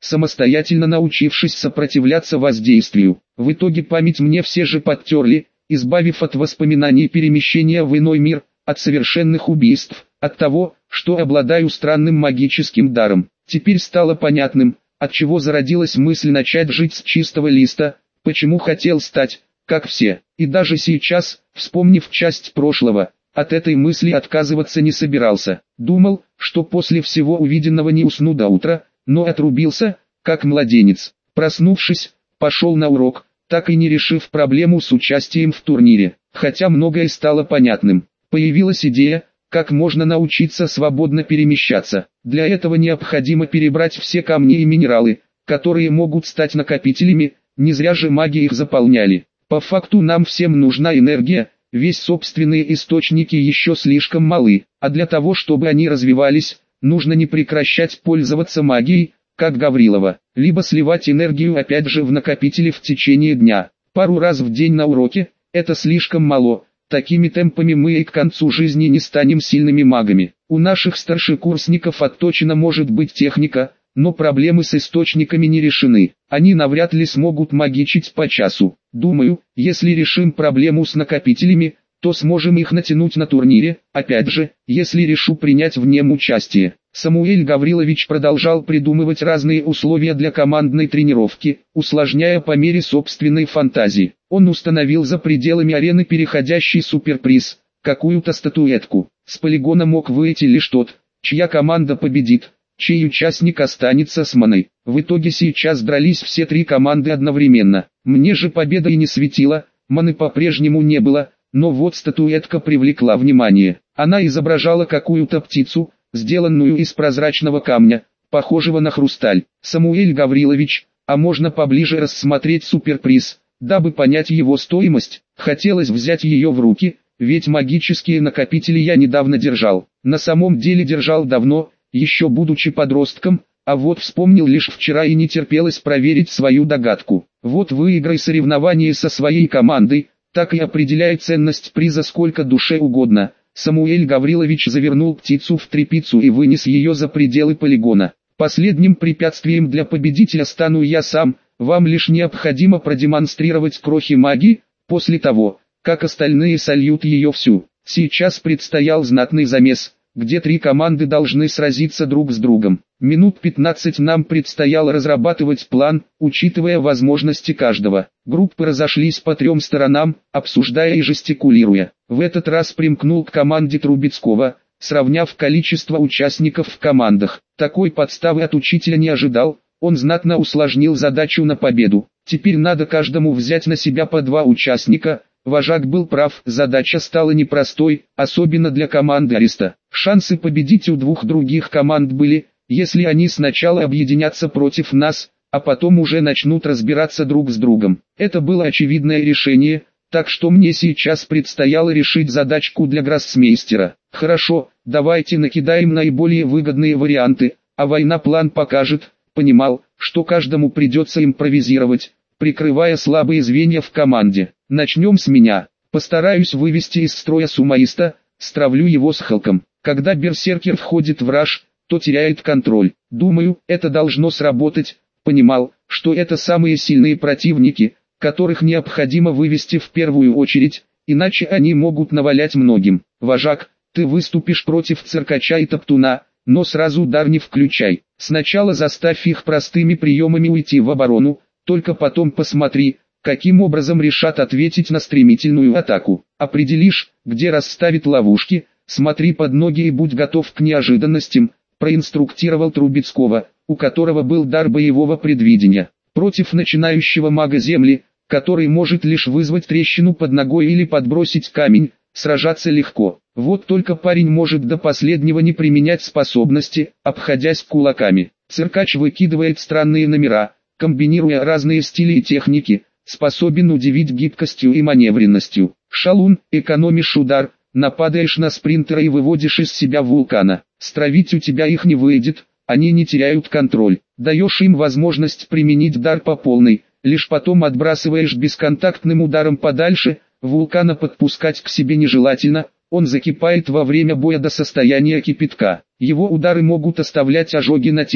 самостоятельно научившись сопротивляться воздействию. В итоге память мне все же подтерли, избавив от воспоминаний перемещения в иной мир, от совершенных убийств, от того, что обладаю странным магическим даром. Теперь стало понятным, отчего зародилась мысль начать жить с чистого листа, почему хотел стать, как все. И даже сейчас, вспомнив часть прошлого, от этой мысли отказываться не собирался. Думал, что после всего увиденного не усну до утра, но отрубился, как младенец. Проснувшись, пошел на урок, так и не решив проблему с участием в турнире. Хотя многое стало понятным. Появилась идея, как можно научиться свободно перемещаться. Для этого необходимо перебрать все камни и минералы, которые могут стать накопителями, не зря же маги их заполняли. По факту нам всем нужна энергия, ведь собственные источники еще слишком малы, а для того чтобы они развивались, нужно не прекращать пользоваться магией, как Гаврилова, либо сливать энергию опять же в накопители в течение дня. Пару раз в день на уроке, это слишком мало. Такими темпами мы и к концу жизни не станем сильными магами. У наших старшекурсников отточена может быть техника, но проблемы с источниками не решены. Они навряд ли смогут магичить по часу. Думаю, если решим проблему с накопителями, то сможем их натянуть на турнире, опять же, если решу принять в нем участие. Самуэль Гаврилович продолжал придумывать разные условия для командной тренировки, усложняя по мере собственной фантазии. Он установил за пределами арены переходящий суперприз, какую-то статуэтку. С полигона мог выйти лишь тот, чья команда победит, чей участник останется с маной. В итоге сейчас дрались все три команды одновременно. Мне же победа и не светила, маны по-прежнему не было, но вот статуэтка привлекла внимание. Она изображала какую-то птицу, сделанную из прозрачного камня, похожего на хрусталь. Самуэль Гаврилович, а можно поближе рассмотреть суперприз, дабы понять его стоимость? Хотелось взять ее в руки, ведь магические накопители я недавно держал. На самом деле держал давно, еще будучи подростком, а вот вспомнил лишь вчера и не терпелось проверить свою догадку. Вот выиграй соревнование со своей командой, так и определяй ценность приза сколько душе угодно. Самуэль Гаврилович завернул птицу в тряпицу и вынес ее за пределы полигона. Последним препятствием для победителя стану я сам, вам лишь необходимо продемонстрировать крохи магии, после того, как остальные сольют ее всю. Сейчас предстоял знатный замес, где три команды должны сразиться друг с другом. Минут 15 нам предстояло разрабатывать план, учитывая возможности каждого. Группы разошлись по трем сторонам, обсуждая и жестикулируя. В этот раз примкнул к команде Трубецкого, сравняв количество участников в командах. Такой подставы от учителя не ожидал, он знатно усложнил задачу на победу. Теперь надо каждому взять на себя по два участника. Вожак был прав, задача стала непростой, особенно для команды Ариста. Шансы победить у двух других команд были, если они сначала объединятся против нас, а потом уже начнут разбираться друг с другом. Это было очевидное решение, так что мне сейчас предстояло решить задачку для гроссмейстера. Хорошо, давайте накидаем наиболее выгодные варианты, а война план покажет. Понимал, что каждому придется импровизировать, прикрывая слабые звенья в команде. Начнем с меня. Постараюсь вывести из строя сумаиста, стравлю его с Халком. Когда берсеркер входит в раж, то теряет контроль. Думаю, это должно сработать. Понимал, что это самые сильные противники, которых необходимо вывести в первую очередь, иначе они могут навалять многим. Вожак, ты выступишь против циркача и топтуна, но сразу удар не включай. Сначала заставь их простыми приемами уйти в оборону, только потом посмотри, каким образом решат ответить на стремительную атаку. Определишь, где расставить ловушки, смотри под ноги и будь готов к неожиданностям, проинструктировал Трубецкого, у которого был дар боевого предвидения. Против начинающего мага земли, который может лишь вызвать трещину под ногой или подбросить камень, сражаться легко. Вот только парень может до последнего не применять способности, обходясь кулаками. Циркач выкидывает странные номера, комбинируя разные стили и техники, способен удивить гибкостью и маневренностью. Шалун, экономишь удар, нападаешь на спринтера и выводишь из себя вулкана. Стравить у тебя их не выйдет, они не теряют контроль. Даешь им возможность применить дар по полной, лишь потом отбрасываешь бесконтактным ударом подальше. Вулкана подпускать к себе нежелательно, он закипает во время боя до состояния кипятка. Его удары могут оставлять ожоги на теле,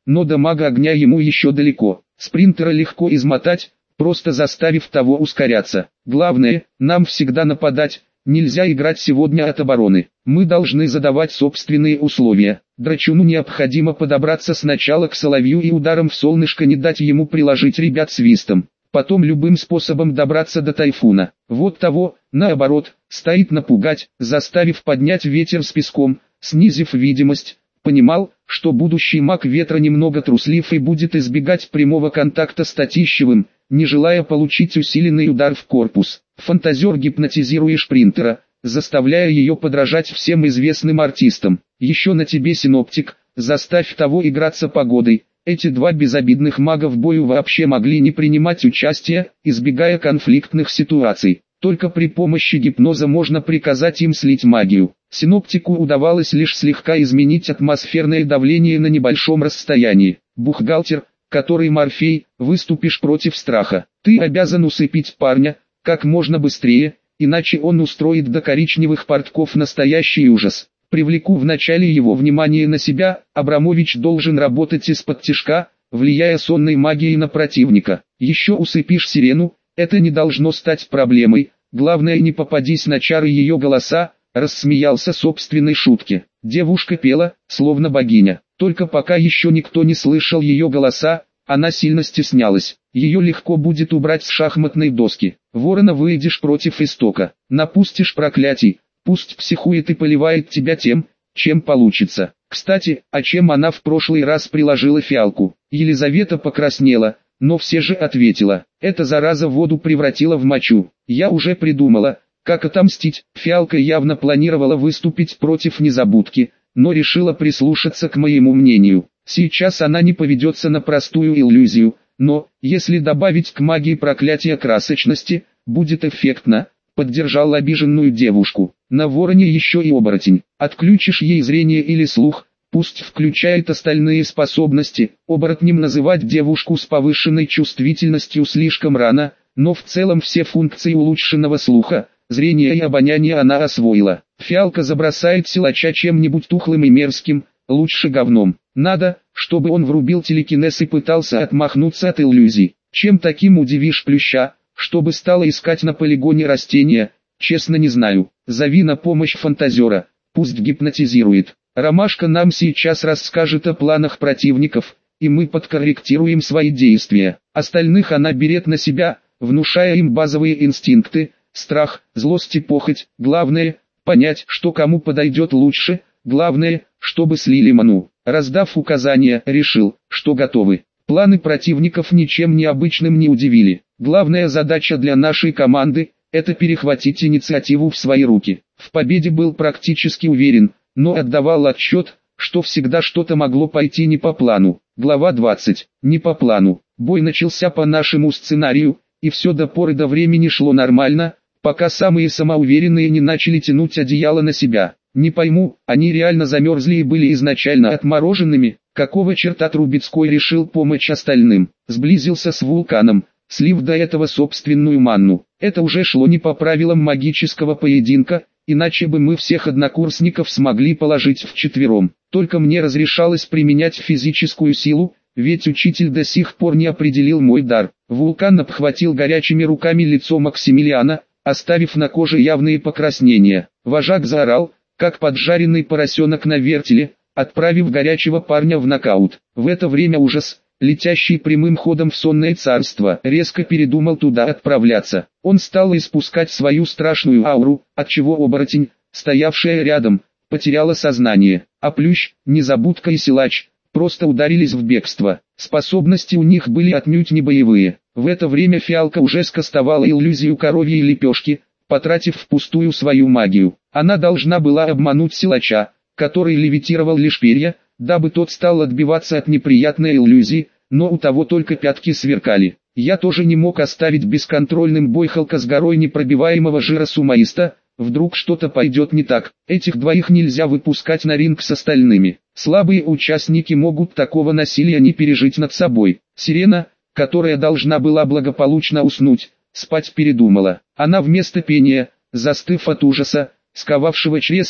но до мага огня ему еще далеко. Спринтера легко измотать, просто заставив того ускоряться. Главное, нам всегда нападать, нельзя играть сегодня от обороны. Мы должны задавать собственные условия. Драчуну необходимо подобраться сначала к Соловью и ударом в солнышко не дать ему приложить ребят свистом. Потом любым способом добраться до Тайфуна. Вот того, наоборот, стоит напугать, заставив поднять ветер с песком, снизив видимость. Понимал, что будущий маг ветра немного труслив и будет избегать прямого контакта с Татищевым, не желая получить усиленный удар в корпус. Фантазер гипнотизирует спринтера, заставляя ее подражать всем известным артистам. Еще на тебе синоптик, заставь того играться погодой. Эти два безобидных мага в бою вообще могли не принимать участие, избегая конфликтных ситуаций. Только при помощи гипноза можно приказать им слить магию. Синоптику удавалось лишь слегка изменить атмосферное давление на небольшом расстоянии. Бухгалтер, который Морфей, выступишь против страха. Ты обязан усыпить парня, как можно быстрее, иначе он устроит до коричневых портков настоящий ужас. Привлеку вначале его внимание на себя, Абрамович должен работать из-под тишка, влияя сонной магией на противника. Еще усыпишь Сирену, это не должно стать проблемой, главное не попадись на чары ее голоса, рассмеялся собственной шутке. Девушка пела, словно богиня, только пока еще никто не слышал ее голоса, она сильно стеснялась. Ее легко будет убрать с шахматной доски. Ворона выйдешь против истока, напустишь проклятий. Пусть психует и поливает тебя тем, чем получится. Кстати, а чем она в прошлый раз приложила фиалку? Елизавета покраснела, но все же ответила. Эта зараза воду превратила в мочу. Я уже придумала, как отомстить. Фиалка явно планировала выступить против незабудки, но решила прислушаться к моему мнению. Сейчас она не поведется на простую иллюзию, но, если добавить к магии проклятия красочности, будет эффектно. Поддержал обиженную девушку. На вороне еще и оборотень. Отключишь ей зрение или слух, пусть включает остальные способности. Оборотнем называть девушку с повышенной чувствительностью слишком рано, но в целом все функции улучшенного слуха, зрения и обоняния она освоила. Фиалка забросает силача чем-нибудь тухлым и мерзким, лучше говном. Надо, чтобы он врубил телекинез и пытался отмахнуться от иллюзий. Чем таким удивишь плюща? Чтобы стала искать на полигоне растения, честно не знаю. Зови на помощь фантазера, пусть гипнотизирует. Ромашка нам сейчас расскажет о планах противников, и мы подкорректируем свои действия. Остальных она берет на себя, внушая им базовые инстинкты, страх, злость и похоть. Главное, понять, что кому подойдет лучше, главное, чтобы слили ману. Раздав указания, решил, что готовы. Планы противников ничем необычным не удивили. Главная задача для нашей команды – это перехватить инициативу в свои руки. В победе был практически уверен, но отдавал отчет, что всегда что-то могло пойти не по плану. Глава 20. Не по плану. Бой начался по нашему сценарию, и все до поры до времени шло нормально, пока самые самоуверенные не начали тянуть одеяло на себя. Не пойму, они реально замерзли и были изначально отмороженными? Какого черта Трубецкой решил помочь остальным? Сблизился с вулканом, слив до этого собственную манну. Это уже шло не по правилам магического поединка, иначе бы мы всех однокурсников смогли положить вчетвером. Только мне разрешалось применять физическую силу, ведь учитель до сих пор не определил мой дар. Вулкан обхватил горячими руками лицо Максимилиана, оставив на коже явные покраснения. Вожак заорал, как поджаренный поросенок на вертеле, отправив горячего парня в нокаут. В это время ужас, летящий прямым ходом в сонное царство, резко передумал туда отправляться. Он стал испускать свою страшную ауру, отчего оборотень, стоявшая рядом, потеряла сознание. А Плющ, Незабудка и Силач просто ударились в бегство. Способности у них были отнюдь не боевые. В это время Фиалка уже скостовала иллюзию коровьей лепешки, потратив впустую свою магию. Она должна была обмануть Силача, который левитировал лишь перья, дабы тот стал отбиваться от неприятной иллюзии, но у того только пятки сверкали. Я тоже не мог оставить бесконтрольным бой Халка с горой непробиваемого жира сумаиста, вдруг что-то пойдет не так. Этих двоих нельзя выпускать на ринг с остальными. Слабые участники могут такого насилия не пережить над собой. Сирена, которая должна была благополучно уснуть, спать передумала. Она вместо пения, застыв от ужаса, сковавшего чресла,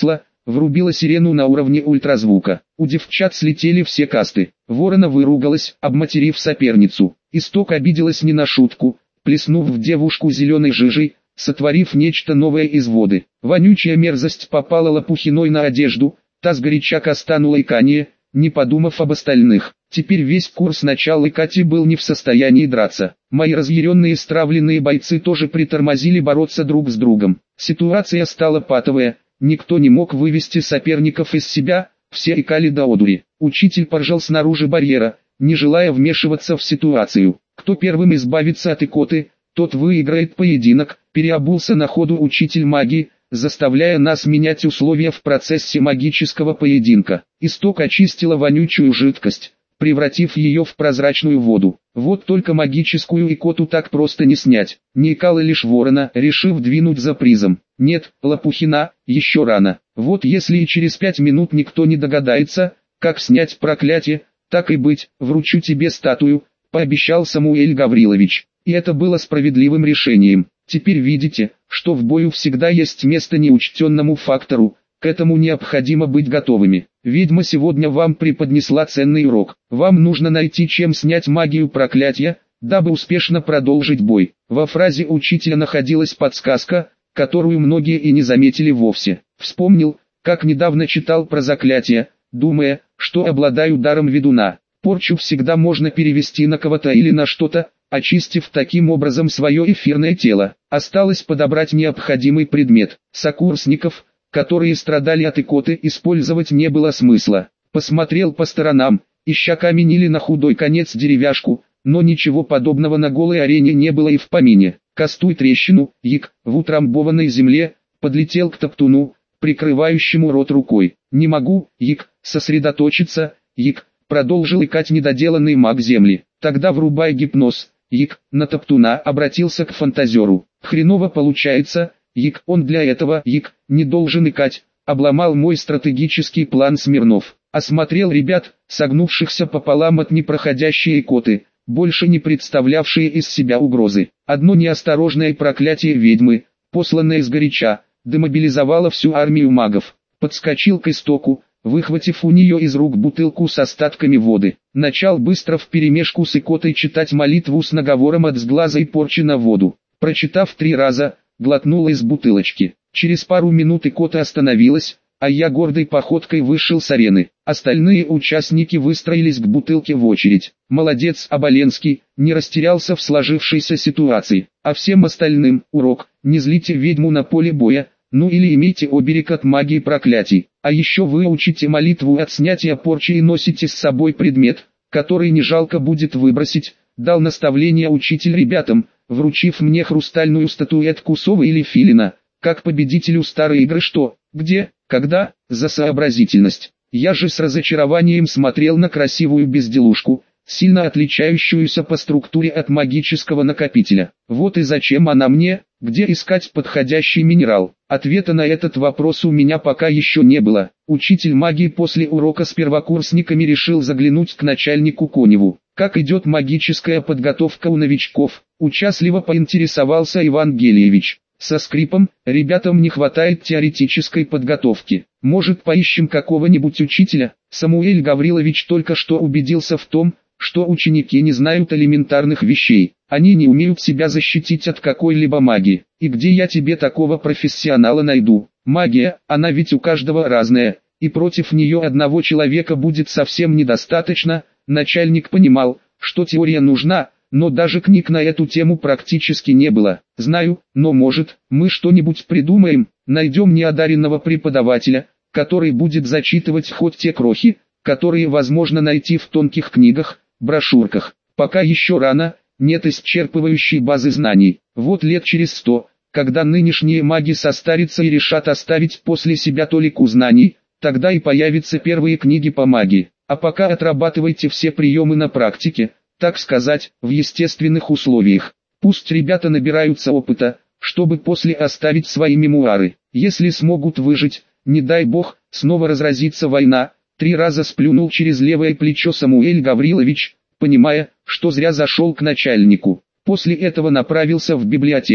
врубила сирену на уровне ультразвука. У девчат слетели все касты. Ворона выругалась, обматерив соперницу. Исток обиделась не на шутку, плеснув в девушку зеленой жижей, сотворив нечто новое из воды. Вонючая мерзость попала Лопухиной на одежду, та сгоряча кастанула икание, не подумав об остальных. Теперь весь курс начала Кати был не в состоянии драться. Мои разъяренные стравленные бойцы тоже притормозили бороться друг с другом. Ситуация стала патовая, никто не мог вывести соперников из себя, все икали до одури. Учитель поржал снаружи барьера, не желая вмешиваться в ситуацию. Кто первым избавится от икоты, тот выиграет поединок. Переобулся на ходу учитель магии, заставляя нас менять условия в процессе магического поединка. Исток очистила вонючую жидкость, превратив ее в прозрачную воду. Вот только магическую икоту так просто не снять. Не икала лишь ворона, решив двинуть за призом. Нет, Лопухина, еще рано. Вот если и через 5 минут никто не догадается, как снять проклятие, так и быть, вручу тебе статую, пообещал Самуэль Гаврилович. И это было справедливым решением. Теперь видите, что в бою всегда есть место неучтенному фактору, к этому необходимо быть готовыми. Ведьма сегодня вам преподнесла ценный урок. Вам нужно найти чем снять магию проклятия, дабы успешно продолжить бой. Во фразе учителя находилась подсказка, которую многие и не заметили вовсе. Вспомнил, как недавно читал про заклятие, думая, что обладаю даром ведуна. Порчу всегда можно перевести на кого-то или на что-то, очистив таким образом свое эфирное тело. Осталось подобрать необходимый предмет. Сокурсников, которые страдали от икоты, использовать не было смысла. Посмотрел по сторонам, ища камень или на худой конец деревяшку, но ничего подобного на голой арене не было и в помине. Кастуй трещину, Як, в утрамбованной земле, подлетел к топтуну, прикрывающему рот рукой. Не могу, Як, сосредоточиться, Як, продолжил икать недоделанный маг земли. Тогда врубай гипноз, Як, на топтуна обратился к фантазеру. Хреново получается, Як, он для этого, Як, не должен икать, обломал мой стратегический план Смирнов. Осмотрел ребят, согнувшихся пополам от непроходящей икоты, больше не представлявшие из себя угрозы. Одно неосторожное проклятие ведьмы, посланное сгоряча, демобилизовало всю армию магов. Подскочил к истоку, выхватив у нее из рук бутылку с остатками воды. Начал быстро вперемешку с икотой читать молитву с наговором от сглаза и порчи на воду. Прочитав 3 раза, глотнула из бутылочки. Через пару минут икота остановилась, а я гордой походкой вышел с арены. Остальные участники выстроились к бутылке в очередь. Молодец, Оболенский, не растерялся в сложившейся ситуации. А всем остальным урок: не злите ведьму на поле боя, ну или имейте оберег от магии проклятий. А еще выучите молитву от снятия порчи и носите с собой предмет, который не жалко будет выбросить, дал наставление учитель ребятам, вручив мне хрустальную статуэтку совы или филина, как победителю старой игры. Что, где, когда, за сообразительность. Я же с разочарованием смотрел на красивую безделушку, сильно отличающуюся по структуре от магического накопителя. Вот и зачем она мне, где искать подходящий минерал? Ответа на этот вопрос у меня пока еще не было. Учитель магии после урока с первокурсниками решил заглянуть к начальнику Коневу. Как идет магическая подготовка у новичков? Участливо поинтересовался Иван Гелиевич. Со скрипом: ребятам не хватает теоретической подготовки. Может, поищем какого-нибудь учителя? Самуэль Гаврилович только что убедился в том, что ученики не знают элементарных вещей. Они не умеют себя защитить от какой-либо магии. И где я тебе такого профессионала найду? Магия, она ведь у каждого разная, и против нее одного человека будет совсем недостаточно. Начальник понимал, что теория нужна, но даже книг на эту тему практически не было. Знаю, но может, мы что-нибудь придумаем, найдем неодаренного преподавателя, который будет зачитывать хоть те крохи, которые возможно найти в тонких книгах, брошюрках. Пока еще рано, нет исчерпывающей базы знаний. Вот лет через 100, когда нынешние маги состарятся и решат оставить после себя толику знаний, тогда и появятся первые книги по магии. А пока отрабатывайте все приемы на практике, так сказать, в естественных условиях. Пусть ребята набираются опыта, чтобы после оставить свои мемуары. Если смогут выжить, не дай бог, снова разразится война. 3 раза сплюнул через левое плечо Самуэль Гаврилович, понимая, что зря зашел к начальнику. После этого направился в библиотеку,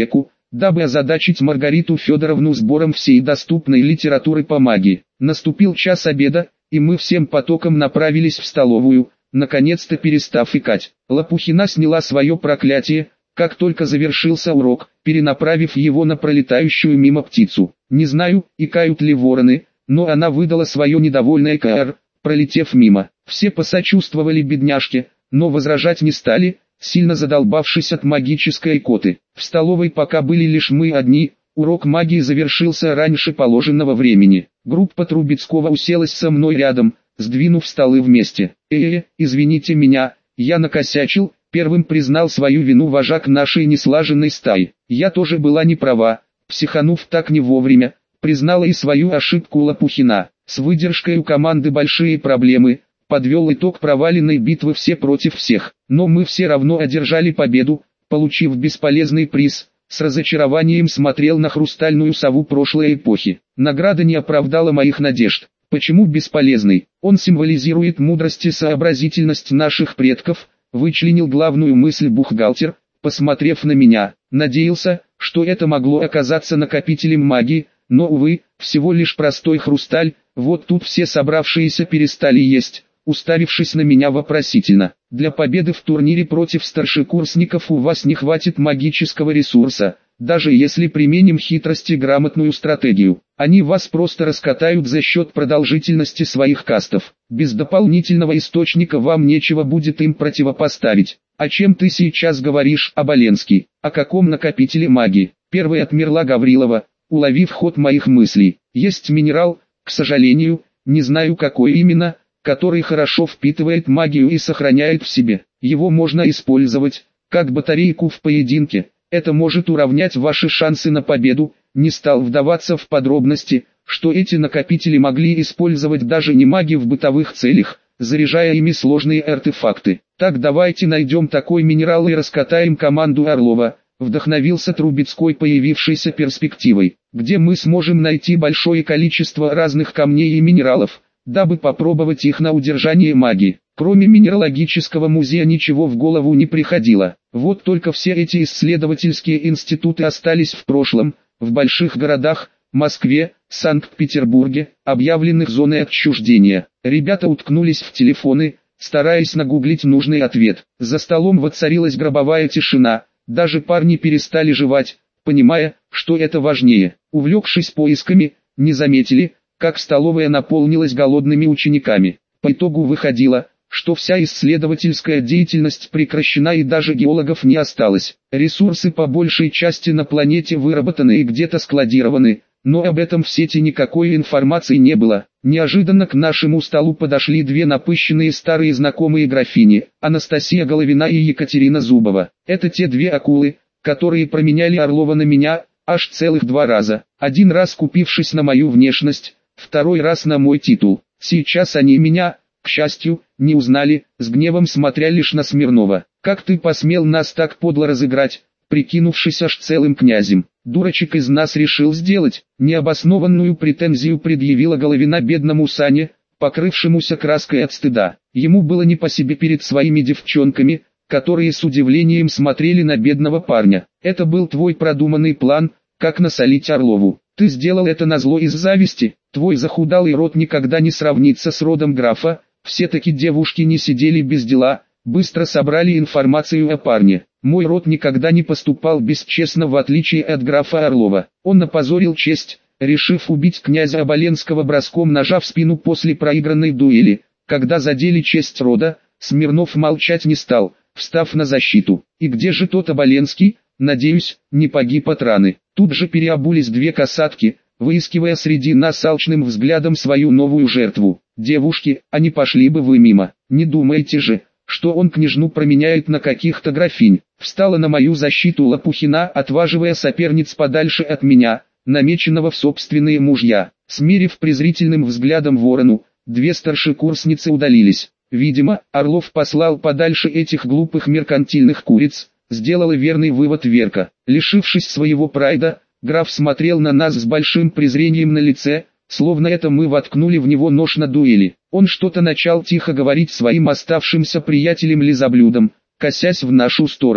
дабы озадачить Маргариту Федоровну сбором всей доступной литературы по магии. Наступил час обеда, и мы всем потоком направились в столовую, наконец-то перестав икать. Лопухина сняла свое проклятие, как только завершился урок, перенаправив его на пролетающую мимо птицу. Не знаю, икают ли вороны, но она выдала свое недовольное КР, пролетев мимо. Все посочувствовали бедняжке, но возражать не стали, сильно задолбавшись от магической икоты. В столовой пока были лишь мы одни, урок магии завершился раньше положенного времени. Группа Трубецкого уселась со мной рядом, сдвинув столы вместе. Извините меня, я накосячил, первым признал свою вину вожак нашей неслаженной стаи. Я тоже была не права, психанув так не вовремя, признала и свою ошибку Лопухина. С выдержкой у команды большие проблемы, подвел итог проваленной битвы все против всех. Но мы все равно одержали победу, получив бесполезный приз. С разочарованием смотрел на хрустальную сову прошлой эпохи. Награда не оправдала моих надежд. Почему бесполезный? Он символизирует мудрость и сообразительность наших предков, вычленил главную мысль бухгалтер, посмотрев на меня. Надеялся, что это могло оказаться накопителем магии, но, увы, всего лишь простой хрусталь. Вот тут все собравшиеся перестали есть, уставившись на меня вопросительно. Для победы в турнире против старшекурсников у вас не хватит магического ресурса, даже если применим хитрость и грамотную стратегию. Они вас просто раскатают за счет продолжительности своих кастов. Без дополнительного источника вам нечего будет им противопоставить. О чем ты сейчас говоришь, Оболенский? О каком накопителе магии? Первой отмерла Гаврилова, уловив ход моих мыслей. Есть минерал, к сожалению, не знаю какой именно, который хорошо впитывает магию и сохраняет в себе. Его можно использовать, как батарейку в поединке. Это может уравнять ваши шансы на победу. Не стал вдаваться в подробности, что эти накопители могли использовать даже не маги в бытовых целях, заряжая ими сложные артефакты. Так давайте найдем такой минерал и раскатаем команду Орлова. Вдохновился Трубецкой появившейся перспективой, где мы сможем найти большое количество разных камней и минералов, дабы попробовать их на удержание магии. Кроме минералогического музея ничего в голову не приходило. Вот только все эти исследовательские институты остались в прошлом. В больших городах, Москве, Санкт-Петербурге, объявленных зоной отчуждения. Ребята уткнулись в телефоны, стараясь нагуглить нужный ответ. За столом воцарилась гробовая тишина. Даже парни перестали жевать, понимая, что это важнее. Увлекшись поисками, не заметили, как столовая наполнилась голодными учениками. По итогу выходило, что вся исследовательская деятельность прекращена и даже геологов не осталось. Ресурсы по большей части на планете выработаны и где-то складированы, но об этом в сети никакой информации не было. Неожиданно к нашему столу подошли две напыщенные старые знакомые графини, Анастасия Головина и Екатерина Зубова. Это те две акулы, которые променяли Орлова на меня, аж целых 2 раза. Один раз купившись на мою внешность, второй раз на мой титул. Сейчас они меня, к счастью, не узнали, с гневом смотря лишь на Смирнова. «Как ты посмел нас так подло разыграть, прикинувшись аж целым князем? Дурачек из нас решил сделать». Необоснованную претензию предъявила Головина бедному Сане, покрывшемуся краской от стыда. Ему было не по себе перед своими девчонками, которые с удивлением смотрели на бедного парня. «Это был твой продуманный план, как насолить Орлову. Ты сделал это назло из зависти. Твой захудалый род никогда не сравнится с родом графа. Все-таки девушки не сидели без дела, быстро собрали информацию о парне. Мой род никогда не поступал бесчестно в отличие от графа Орлова. Он опозорил честь, решив убить князя Оболенского броском ножа в спину после проигранной дуэли. Когда задели честь рода, Смирнов молчать не стал, встав на защиту. И где же тот Оболенский? Надеюсь, не погиб от раны. Тут же переобулись две касатки, выискивая среди нас алчным взглядом свою новую жертву. Девушки, а не пошли бы вы мимо. Не думайте же, что он княжну променяет на каких-то графинь. Встала на мою защиту Лопухина, отваживая соперниц подальше от меня, намеченного в собственные мужья. Смерив презрительным взглядом ворону, две старшекурсницы удалились. Видимо, Орлов послал подальше этих глупых меркантильных куриц, сделала верный вывод Верка. Лишившись своего прайда, граф смотрел на нас с большим презрением на лице, словно это мы воткнули в него нож на дуэли. Он что-то начал тихо говорить своим оставшимся приятелям-лизоблюдам, косясь в нашу сторону.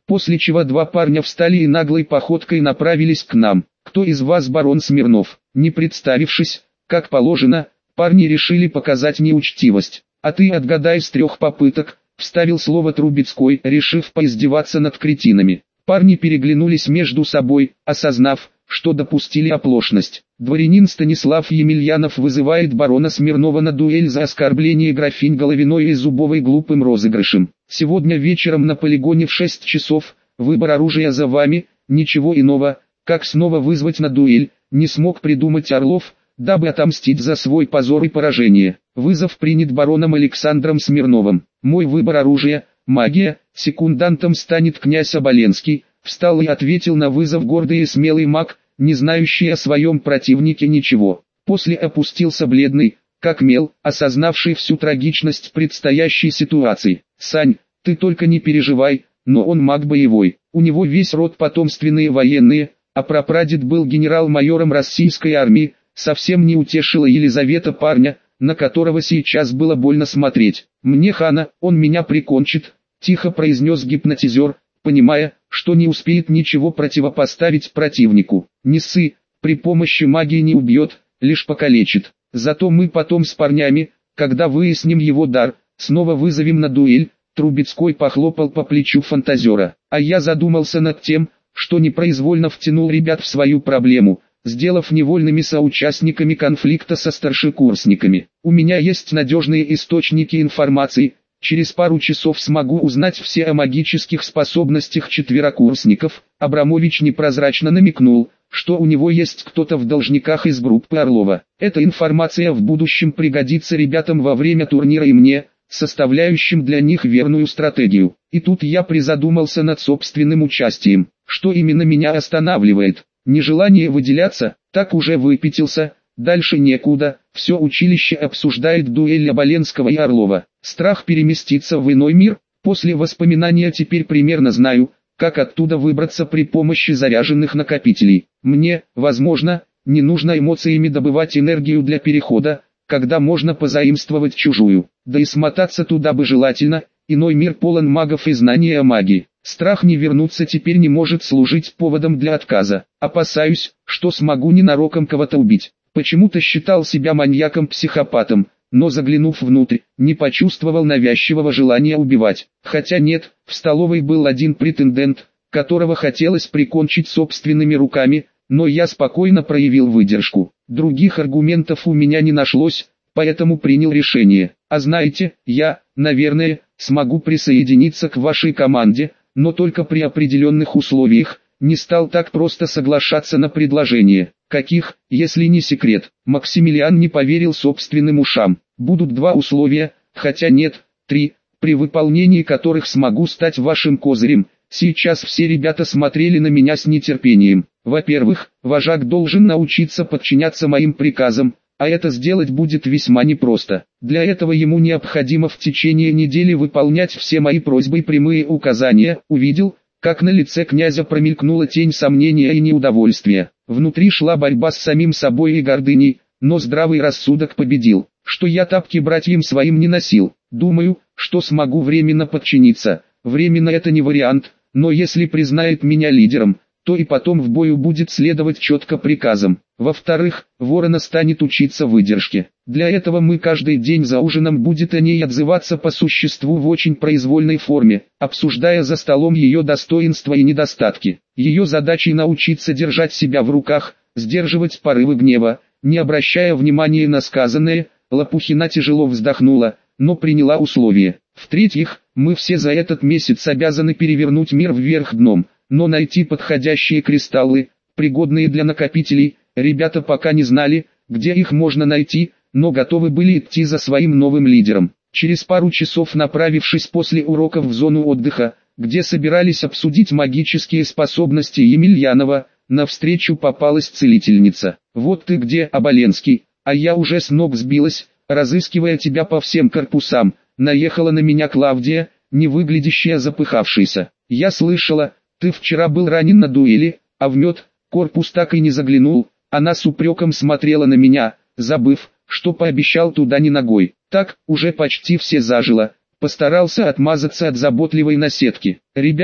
После чего два парня встали и наглой походкой направились к нам. «Кто из вас барон Смирнов?» Не представившись, как положено, парни решили показать неучтивость. «А ты отгадай с 3 попыток», — вставил слово Трубецкой, решив поиздеваться над кретинами. Парни переглянулись между собой, осознав, что допустили оплошность. Дворянин Станислав Емельянов вызывает барона Смирнова на дуэль за оскорбление графинь Головиной и Зубовой глупым розыгрышем. Сегодня вечером на полигоне в 6 часов, выбор оружия за вами, ничего иного, как снова вызвать на дуэль, не смог придумать Орлов, дабы отомстить за свой позор и поражение. Вызов принят бароном Александром Смирновым. Мой выбор оружия – магия, секундантом станет князь Оболенский. Встал и ответил на вызов гордый и смелый маг, не знающий о своем противнике ничего. После опустился бледный, как мел, осознавший всю трагичность предстоящей ситуации. «Сань, ты только не переживай, но он маг боевой, у него весь род потомственные военные, а прапрадед был генерал-майором российской армии», совсем не утешила Елизавета парня, на которого сейчас было больно смотреть. «Мне хана, он меня прикончит», — тихо произнес гипнотизер, понимая, что не успеет ничего противопоставить противнику. «Не ссы, при помощи магии не убьет, лишь покалечит. Зато мы потом с парнями, когда выясним его дар, снова вызовем на дуэль». Трубецкой похлопал по плечу фантазера. А я задумался над тем, что непроизвольно втянул ребят в свою проблему, сделав невольными соучастниками конфликта со старшекурсниками. У меня есть надежные источники информации, через пару часов смогу узнать все о магических способностях четверокурсников. Абрамович непрозрачно намекнул, что у него есть кто-то в должниках из группы Орлова. Эта информация в будущем пригодится ребятам во время турнира и мне, составляющим для них верную стратегию. И тут я призадумался над собственным участием. Что именно меня останавливает? Нежелание выделяться, так уже выпятился, дальше некуда, все училище обсуждает дуэль Оболенского и Орлова. Страх переместиться в иной мир, после воспоминания теперь примерно знаю, как оттуда выбраться при помощи заряженных накопителей. Мне, возможно, не нужно эмоциями добывать энергию для перехода, когда можно позаимствовать чужую. Да и смотаться туда бы желательно, иной мир полон магов и знания о магии. Страх не вернуться теперь не может служить поводом для отказа. Опасаюсь, что смогу ненароком кого-то убить. Почему-то считал себя маньяком-психопатом, но заглянув внутрь, не почувствовал навязчивого желания убивать. Хотя нет, в столовой был один претендент, которого хотелось прикончить собственными руками, но я спокойно проявил выдержку. Других аргументов у меня не нашлось, поэтому принял решение. А знаете, я, наверное, смогу присоединиться к вашей команде, но только при определенных условиях. Не стал так просто соглашаться на предложение. Каких, если не секрет? Максимилиан не поверил собственным ушам. Будут 2 условия, хотя нет, 3, при выполнении которых смогу стать вашим козырем. Сейчас все ребята смотрели на меня с нетерпением. Во-первых, вожак должен научиться подчиняться моим приказам, а это сделать будет весьма непросто. Для этого ему необходимо в течение недели выполнять все мои просьбы и прямые указания. Увидел, как на лице князя промелькнула тень сомнения и неудовольствия. Внутри шла борьба с самим собой и гордыней, но здравый рассудок победил, что я тапки братьям своим не носил. Думаю, что смогу временно подчиниться. Временно это не вариант, но если признает меня лидером, то и потом в бою будет следовать четко приказам. Во-вторых, Ворона станет учиться выдержке. Для этого мы каждый день за ужином будет о ней отзываться по существу в очень произвольной форме, обсуждая за столом ее достоинства и недостатки. Ее задачей научиться держать себя в руках, сдерживать порывы гнева, не обращая внимания на сказанное. Лопухина тяжело вздохнула, но приняла условие. В-третьих, мы все за этот месяц обязаны перевернуть мир вверх дном, но найти подходящие кристаллы, пригодные для накопителей, ребята пока не знали, где их можно найти, но готовы были идти за своим новым лидером. Через пару часов, направившись после уроков в зону отдыха, где собирались обсудить магические способности Емельянова, навстречу попалась целительница. «Вот ты где, Оболенский, а я уже с ног сбилась, разыскивая тебя по всем корпусам», наехала на меня Клавдия, не выглядящая запыхавшейся. «Я слышала, ты вчера был ранен на дуэли, а в медкорпус так и не заглянул». Она с упреком смотрела на меня, забыв, что пообещал туда не ногой. «Так, уже почти все зажило», постарался отмазаться от заботливой наседки. «Ребята,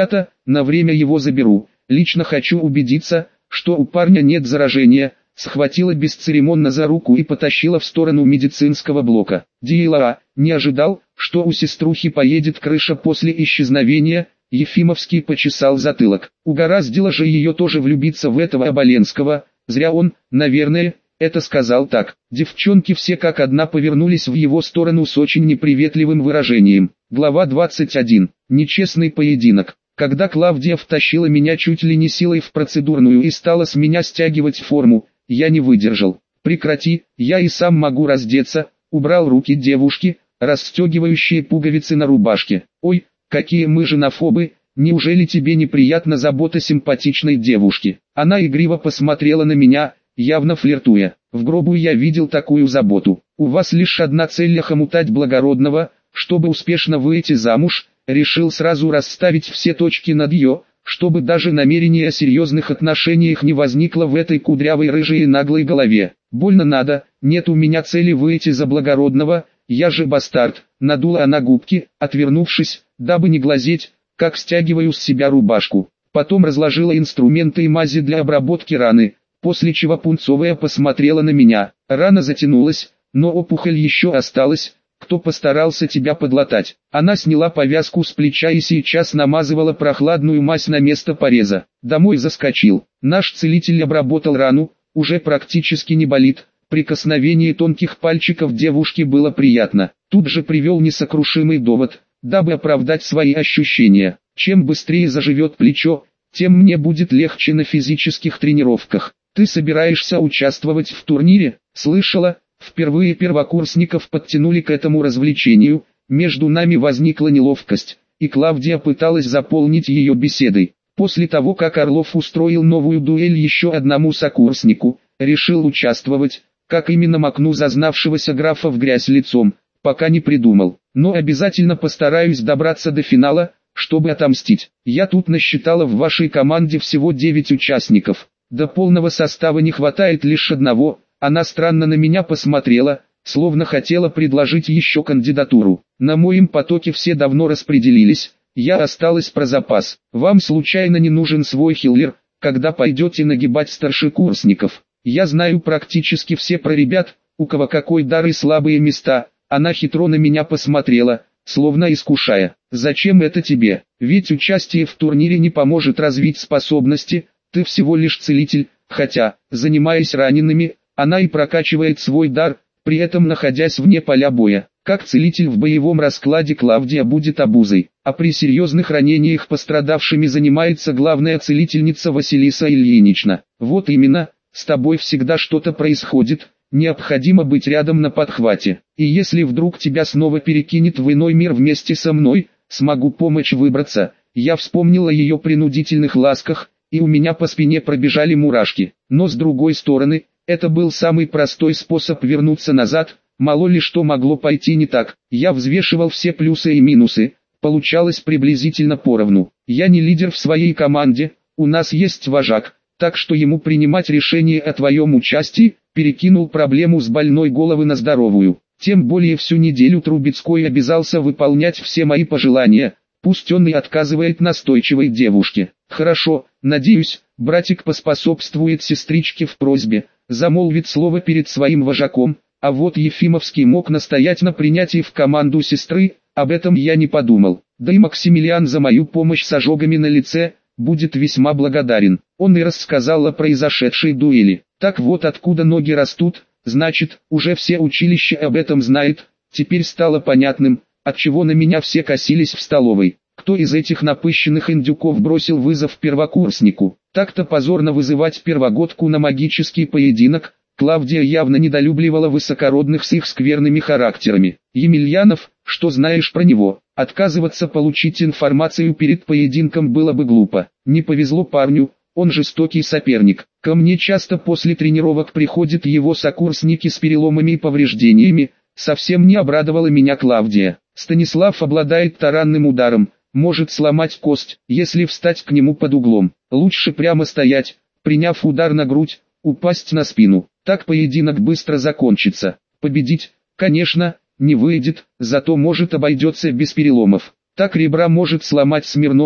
на время его заберу. Лично хочу убедиться, что у парня нет заражения. Схватила бесцеремонно за руку и потащила в сторону медицинского блока. Диела не ожидал, что у сеструхи поедет крыша после исчезновения. Ефимовский почесал затылок. Угораздило же ее тоже влюбиться в этого Оболенского. Зря он, наверное, это сказал так. Девчонки все как одна повернулись в его сторону с очень неприветливым выражением. Глава 21. Нечестный поединок. Когда Клавдия втащила меня чуть ли не силой в процедурную и стала с меня стягивать форму, я не выдержал. Прекрати, я и сам могу раздеться. Убрал руки девушки, расстегивающие пуговицы на рубашке. Ой, какие мы женофобы, неужели тебе неприятна забота симпатичной девушки? Она игриво посмотрела на меня, явно флиртуя. В гробу я видел такую заботу. У вас лишь одна цель — охомутать благородного, чтобы успешно выйти замуж. Решил сразу расставить все точки над «ё», чтобы даже намерение о серьезных отношениях не возникло в этой кудрявой рыжей и наглой голове. Больно надо, нет у меня цели выйти за благородного, я же бастард. Надула она губки, отвернувшись, дабы не глазеть, как стягиваю с себя рубашку. Потом разложила инструменты и мази для обработки раны, после чего пунцовая посмотрела на меня. Рана затянулась, но опухоль еще осталась. Кто постарался тебя подлатать? Она сняла повязку с плеча и сейчас намазывала прохладную мазь на место пореза. Домой заскочил. Наш целитель обработал рану, уже практически не болит. Прикосновение тонких пальчиков девушки было приятно. Тут же привел несокрушимый довод, дабы оправдать свои ощущения. Чем быстрее заживет плечо, тем мне будет легче на физических тренировках. Ты собираешься участвовать в турнире? Слышала? Впервые первокурсников подтянули к этому развлечению, между нами возникла неловкость, и Клавдия пыталась заполнить ее беседой. После того, как Орлов устроил новую дуэль еще одному сокурснику, решил участвовать, как именно макну зазнавшегося графа в грязь лицом, пока не придумал, но обязательно постараюсь добраться до финала, чтобы отомстить. Я тут насчитала в вашей команде всего 9 участников, до полного состава не хватает лишь одного. Она странно на меня посмотрела, словно хотела предложить еще кандидатуру. На моем потоке все давно распределились, я осталась про запас. Вам случайно не нужен свой хиллер, когда пойдете нагибать старшекурсников? Я знаю практически все про ребят, у кого какой дар и слабые места. Она хитро на меня посмотрела, словно искушая. Зачем это тебе? Ведь участие в турнире не поможет развить способности, ты всего лишь целитель, хотя, занимаясь ранеными, она и прокачивает свой дар, при этом находясь вне поля боя. Как целитель в боевом раскладе Клавдия будет обузой, а при серьезных ранениях пострадавшими занимается главная целительница Василиса Ильинична. Вот именно, с тобой всегда что-то происходит, необходимо быть рядом на подхвате. И если вдруг тебя снова перекинет в иной мир вместе со мной, смогу помочь выбраться. Я вспомнила о ее принудительных ласках, и у меня по спине пробежали мурашки. Но с другой стороны, это был самый простой способ вернуться назад, мало ли что могло пойти не так. Я взвешивал все плюсы и минусы, получалось приблизительно поровну. Я не лидер в своей команде, у нас есть вожак, так что ему принимать решение о твоем участии, перекинул проблему с больной головы на здоровую. Тем более всю неделю Трубецкой обязался выполнять все мои пожелания, пусть он и отказывает настойчивой девушке. Хорошо, надеюсь, братик поспособствует сестричке в просьбе, замолвит слово перед своим вожаком, а вот Ефимовский мог настоять на принятии в команду сестры, об этом я не подумал. Да и Максимилиан за мою помощь с ожогами на лице, будет весьма благодарен. Он и рассказал о произошедшей дуэли. Так вот откуда ноги растут, значит, уже все училище об этом знает. Теперь стало понятным, отчего на меня все косились в столовой. Кто из этих напыщенных индюков бросил вызов первокурснику? Так-то позорно вызывать первогодку на магический поединок. Клавдия явно недолюбливала высокородных с их скверными характерами. Емельянов, что знаешь про него? Отказываться получить информацию перед поединком было бы глупо. Не повезло парню, он жестокий соперник. Ко мне часто после тренировок приходят его сокурсники с переломами и повреждениями. Совсем не обрадовала меня Клавдия. Станислав обладает таранным ударом, может сломать кость, если встать к нему под углом. Лучше прямо стоять, приняв удар на грудь, упасть на спину. Так поединок быстро закончится. Победить, конечно, не выйдет, зато может обойдется без переломов. Так ребра может сломать Смирнову,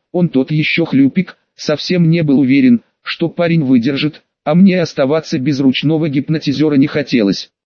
Он тот еще хлюпик, совсем не был уверен, что парень выдержит, а мне оставаться без ручного гипнотизера не хотелось.